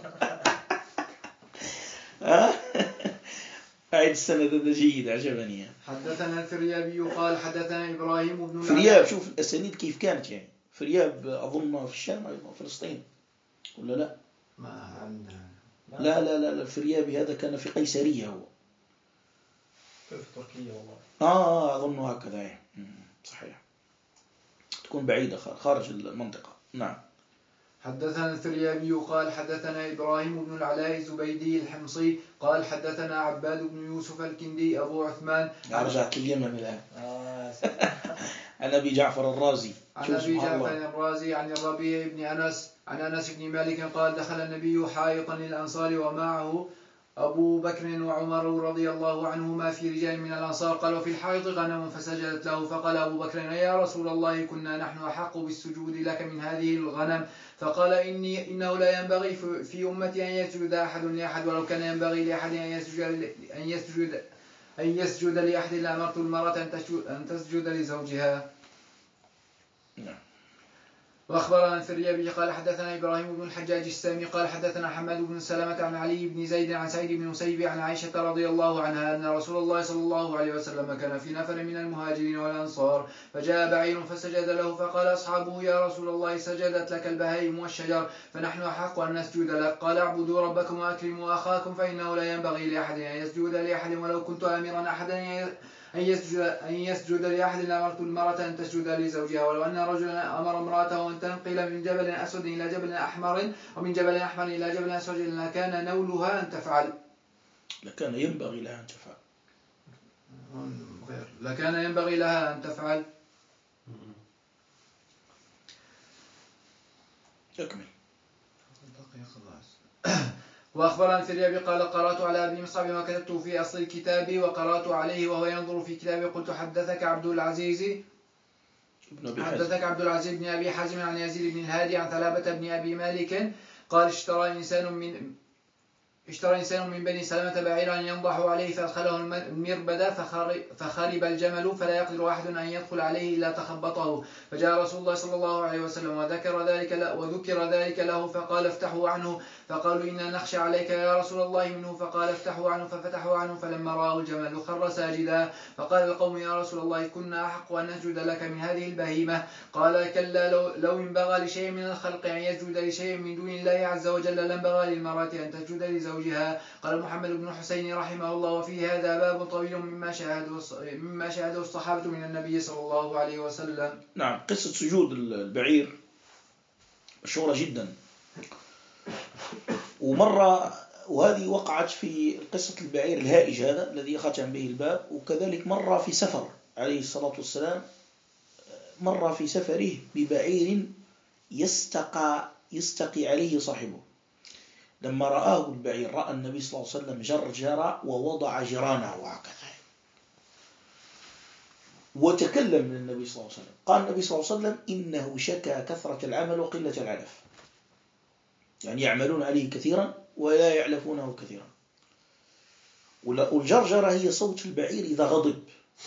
أعيد السند هذا جيد، عجبني. حدثنا الفريابي قال حدثنا إبراهيم بن فرياب، شوف الأسانيد كيف كانت يعني. فرياب أظن في الشام أيضا، فلسطين ولا لا؟ ما عندنا. لا لا لا، الفريابي هذا كان في قيسرية هو. في تركيا والله. أظن هكذا. صحيح، تكون بعيدة خارج المنطقة. نعم. حدثنا الفريابي قال حدثنا إبراهيم بن العلاء الزبيدي الحمصي قال حدثنا عباد بن يوسف الكندي أبو عثمان. رجعت اليمن الآن. عن أبي جعفر الرازي. عن أبي جعفر الرازي عن الربيع بن أنس عن أنس بن مالك قال دخل النبي حائطا للأنصار ومعه أبو بكر وعمر رضي الله عنهما في رجال من الأنصار. قالوا في الحائط غنم فسجدت له، فقال أبو بكر يا رسول الله كنا نحن أحق بالسجود لك من هذه الغنم. فقال إنه لا ينبغي في أمتي أن يسجد أحد لأحد، ولو كان ينبغي لأحد أن يسجد لأحد لأمرت المرأة أن تسجد لزوجها. وأخبرنا الفريابي قال حدثنا إبراهيم بن الحجاج السامي قال حدثنا حماد بن سلمة عن علي بن زيد عن سعيد بن مسيب عن عائشة رضي الله عنها أن رسول الله صلى الله عليه وسلم كان في نفر من المهاجرين والأنصار، فجاء بعير فسجد له، فقال أصحابه يا رسول الله سجدت لك البهائم والشجر فنحن أحق أن نسجد لك. قال اعبدوا ربكم وأكرموا أخاكم فإنه لا ينبغي لأحد أن يسجد لأحد، ولو كنت آمرا أحدا أن يسجد لأحد لأمرت المرأة أن تسجد لزوجها. ولو أن رجلا أمر امرأته أن تنقل من جبل أسود إلى جبل أحمر ومن جبل أحمر إلى جبل أسود لكان نولها أن تفعل. لكان ينبغي لها أن تفعل. لكان ينبغي لها أن تفعل. أكمل. وأخبرنا الفريابي قال قرأت على ابن مصعب ما كتبته في أصل الكتاب وقرأت عليه وهو ينظر في كتابه. قلت حدثك عبد العزيز بن أبي حازم عن يزيد بن الهادي عن ثلابة بن أبي مالك قال اشترى إنسان من بني سلمة بعيرا ينضح عليه فأدخله المربد فخرب الجمل فلا يقدر أحد أن يدخل عليه إلا تخبطه. فجاء رسول الله صلى الله عليه وسلم وذكر ذلك له فقال افتحوا عنه. فقالوا إنا نخشى عليك يا رسول الله منه. فقال افتحوا عنه ففتحوا عنه فلما رأوا الجمل خر ساجدا. فقال القوم يا رسول الله كنا أحق أن نسجد لك من هذه البهيمة. قال كلا لو انبغى لشيء من الخلق أن يسجد لشيء من دون الله عز وجل لانبغى للمرأة أن تسجد لزوجها. قال محمد بن حسين رحمه الله وفي هذا باب طويل مما شاهده الصحابة من النبي صلى الله عليه وسلم. نعم. قصة سجود البعير مشهورة جدا، وهذه وقعت في قصة البعير الهائج هذا الذي ختم به الباب، وكذلك مرة في سفر عليه الصلاة والسلام، مر في سفره ببعير يستقي عليه صاحبه. لما رآه البعير رأى النبي صلى الله عليه وسلم جرجر ووضع جرانه هكذا، وتكلم من النبي صلى الله عليه وسلم. قال النبي صلى الله عليه وسلم إنه شكى كثرة العمل وقلة العلف، يعني يعملون عليه كثيرا ولا يعلفونه كثيرا. والجرجرة هي صوت البعير إذا غضب.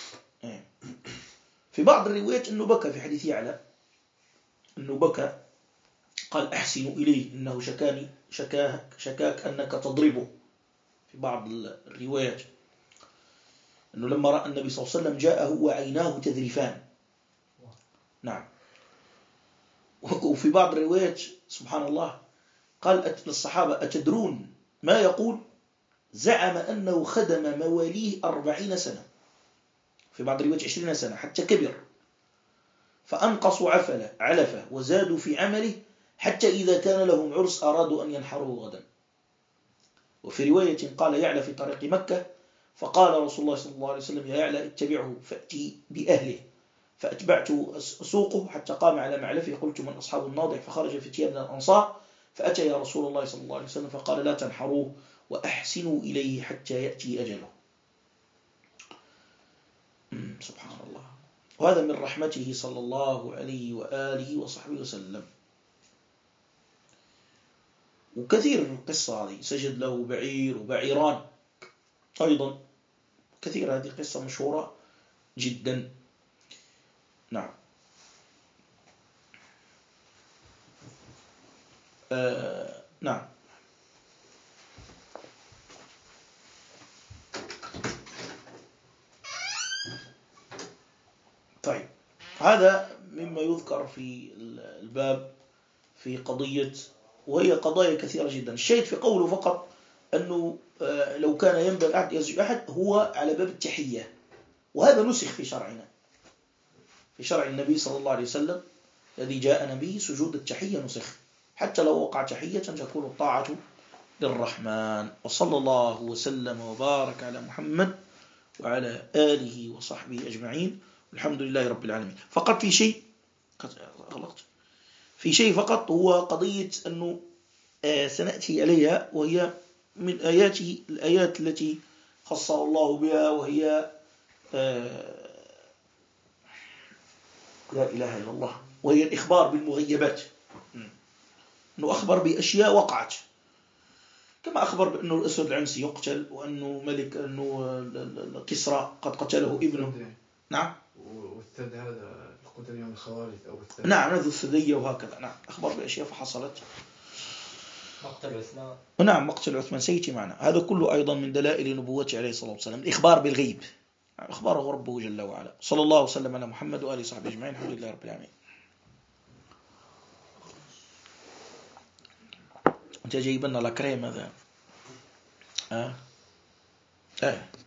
في بعض الروايات أنه بكى، في حديث يعلى أنه بكى، قال أحسن إليه إنه شكاك أنك تضربه. في بعض الروايات أنه لما رأى النبي صلى الله عليه وسلم جاءه وعيناه تذرفان. نعم. وفي بعض الروايات سبحان الله قال للصحابة أتدرون ما يقول؟ زعم أنه خدم مواليه 40 سنة، في بعض الروايات 20 سنة حتى كبر. فأنقصوا علفه وزادوا في عمله حتى إذا كان لهم عرس أرادوا أن ينحروه غدا. وفي رواية قال يعلى في طريق مكة فقال رسول الله صلى الله عليه وسلم يا يعلى اتبعه فأتي بأهله، فأتبعت أسوقه حتى قام على معلفه، قلت من أصحاب الناضح؟ فخرج فتيان من الأنصار فأتى يا رسول الله صلى الله عليه وسلم فقال لا تنحروه وأحسنوا إليه حتى يأتي أجله. سبحان الله. وهذا من رحمته صلى الله عليه وآله وصحبه وسلم. وكثير من القصة هذه، سجد له بعير وبعيران أيضا كثير، هذه قصة مشهورة جدا. نعم. نعم. طيب، هذا مما يذكر في الباب في قضية، وهي قضايا كثيرة جدا. الشيء في قوله فقط أنه لو كان ينبغي أحد يسجد أحد هو على باب التحية، وهذا نسخ في شرعنا، في شرع النبي صلى الله عليه وسلم الذي جاء به سجود التحية نسخ، حتى لو وقع تحية تكون الطاعة للرحمن. وصلى الله وسلم وبارك على محمد وعلى آله وصحبه أجمعين، والحمد لله رب العالمين. فقط في شيء فقط هو قضية أنه سنأتي عليها، وهي من آياته الآيات التي خصها الله بها، وهي لا إله إلا الله، وهي الإخبار بالمغيبات، أنه أخبر بأشياء وقعت، كما أخبر بأنه الأسود العنسي يقتل، وأنه ملك أنه كسرى قد قتله ابنه. نعم. والثد هذا القتل يوم الخوارث أو الثد. نعم، هذا الثدية وهكذا. نعم، أخبر بأشياء فحصلت. مقتل عثمان. نعم، مقتل عثمان سيتي معنا. هذا كله أيضا من دلائل نبوته عليه الصلاة والسلام، الإخبار بالغيب، أخباره ربه جل وعلا. صلى الله وسلم على محمد وآله وصحبه أجمعين، الحمد لله رب العالمين. أنت جايبنا لكريم هذا.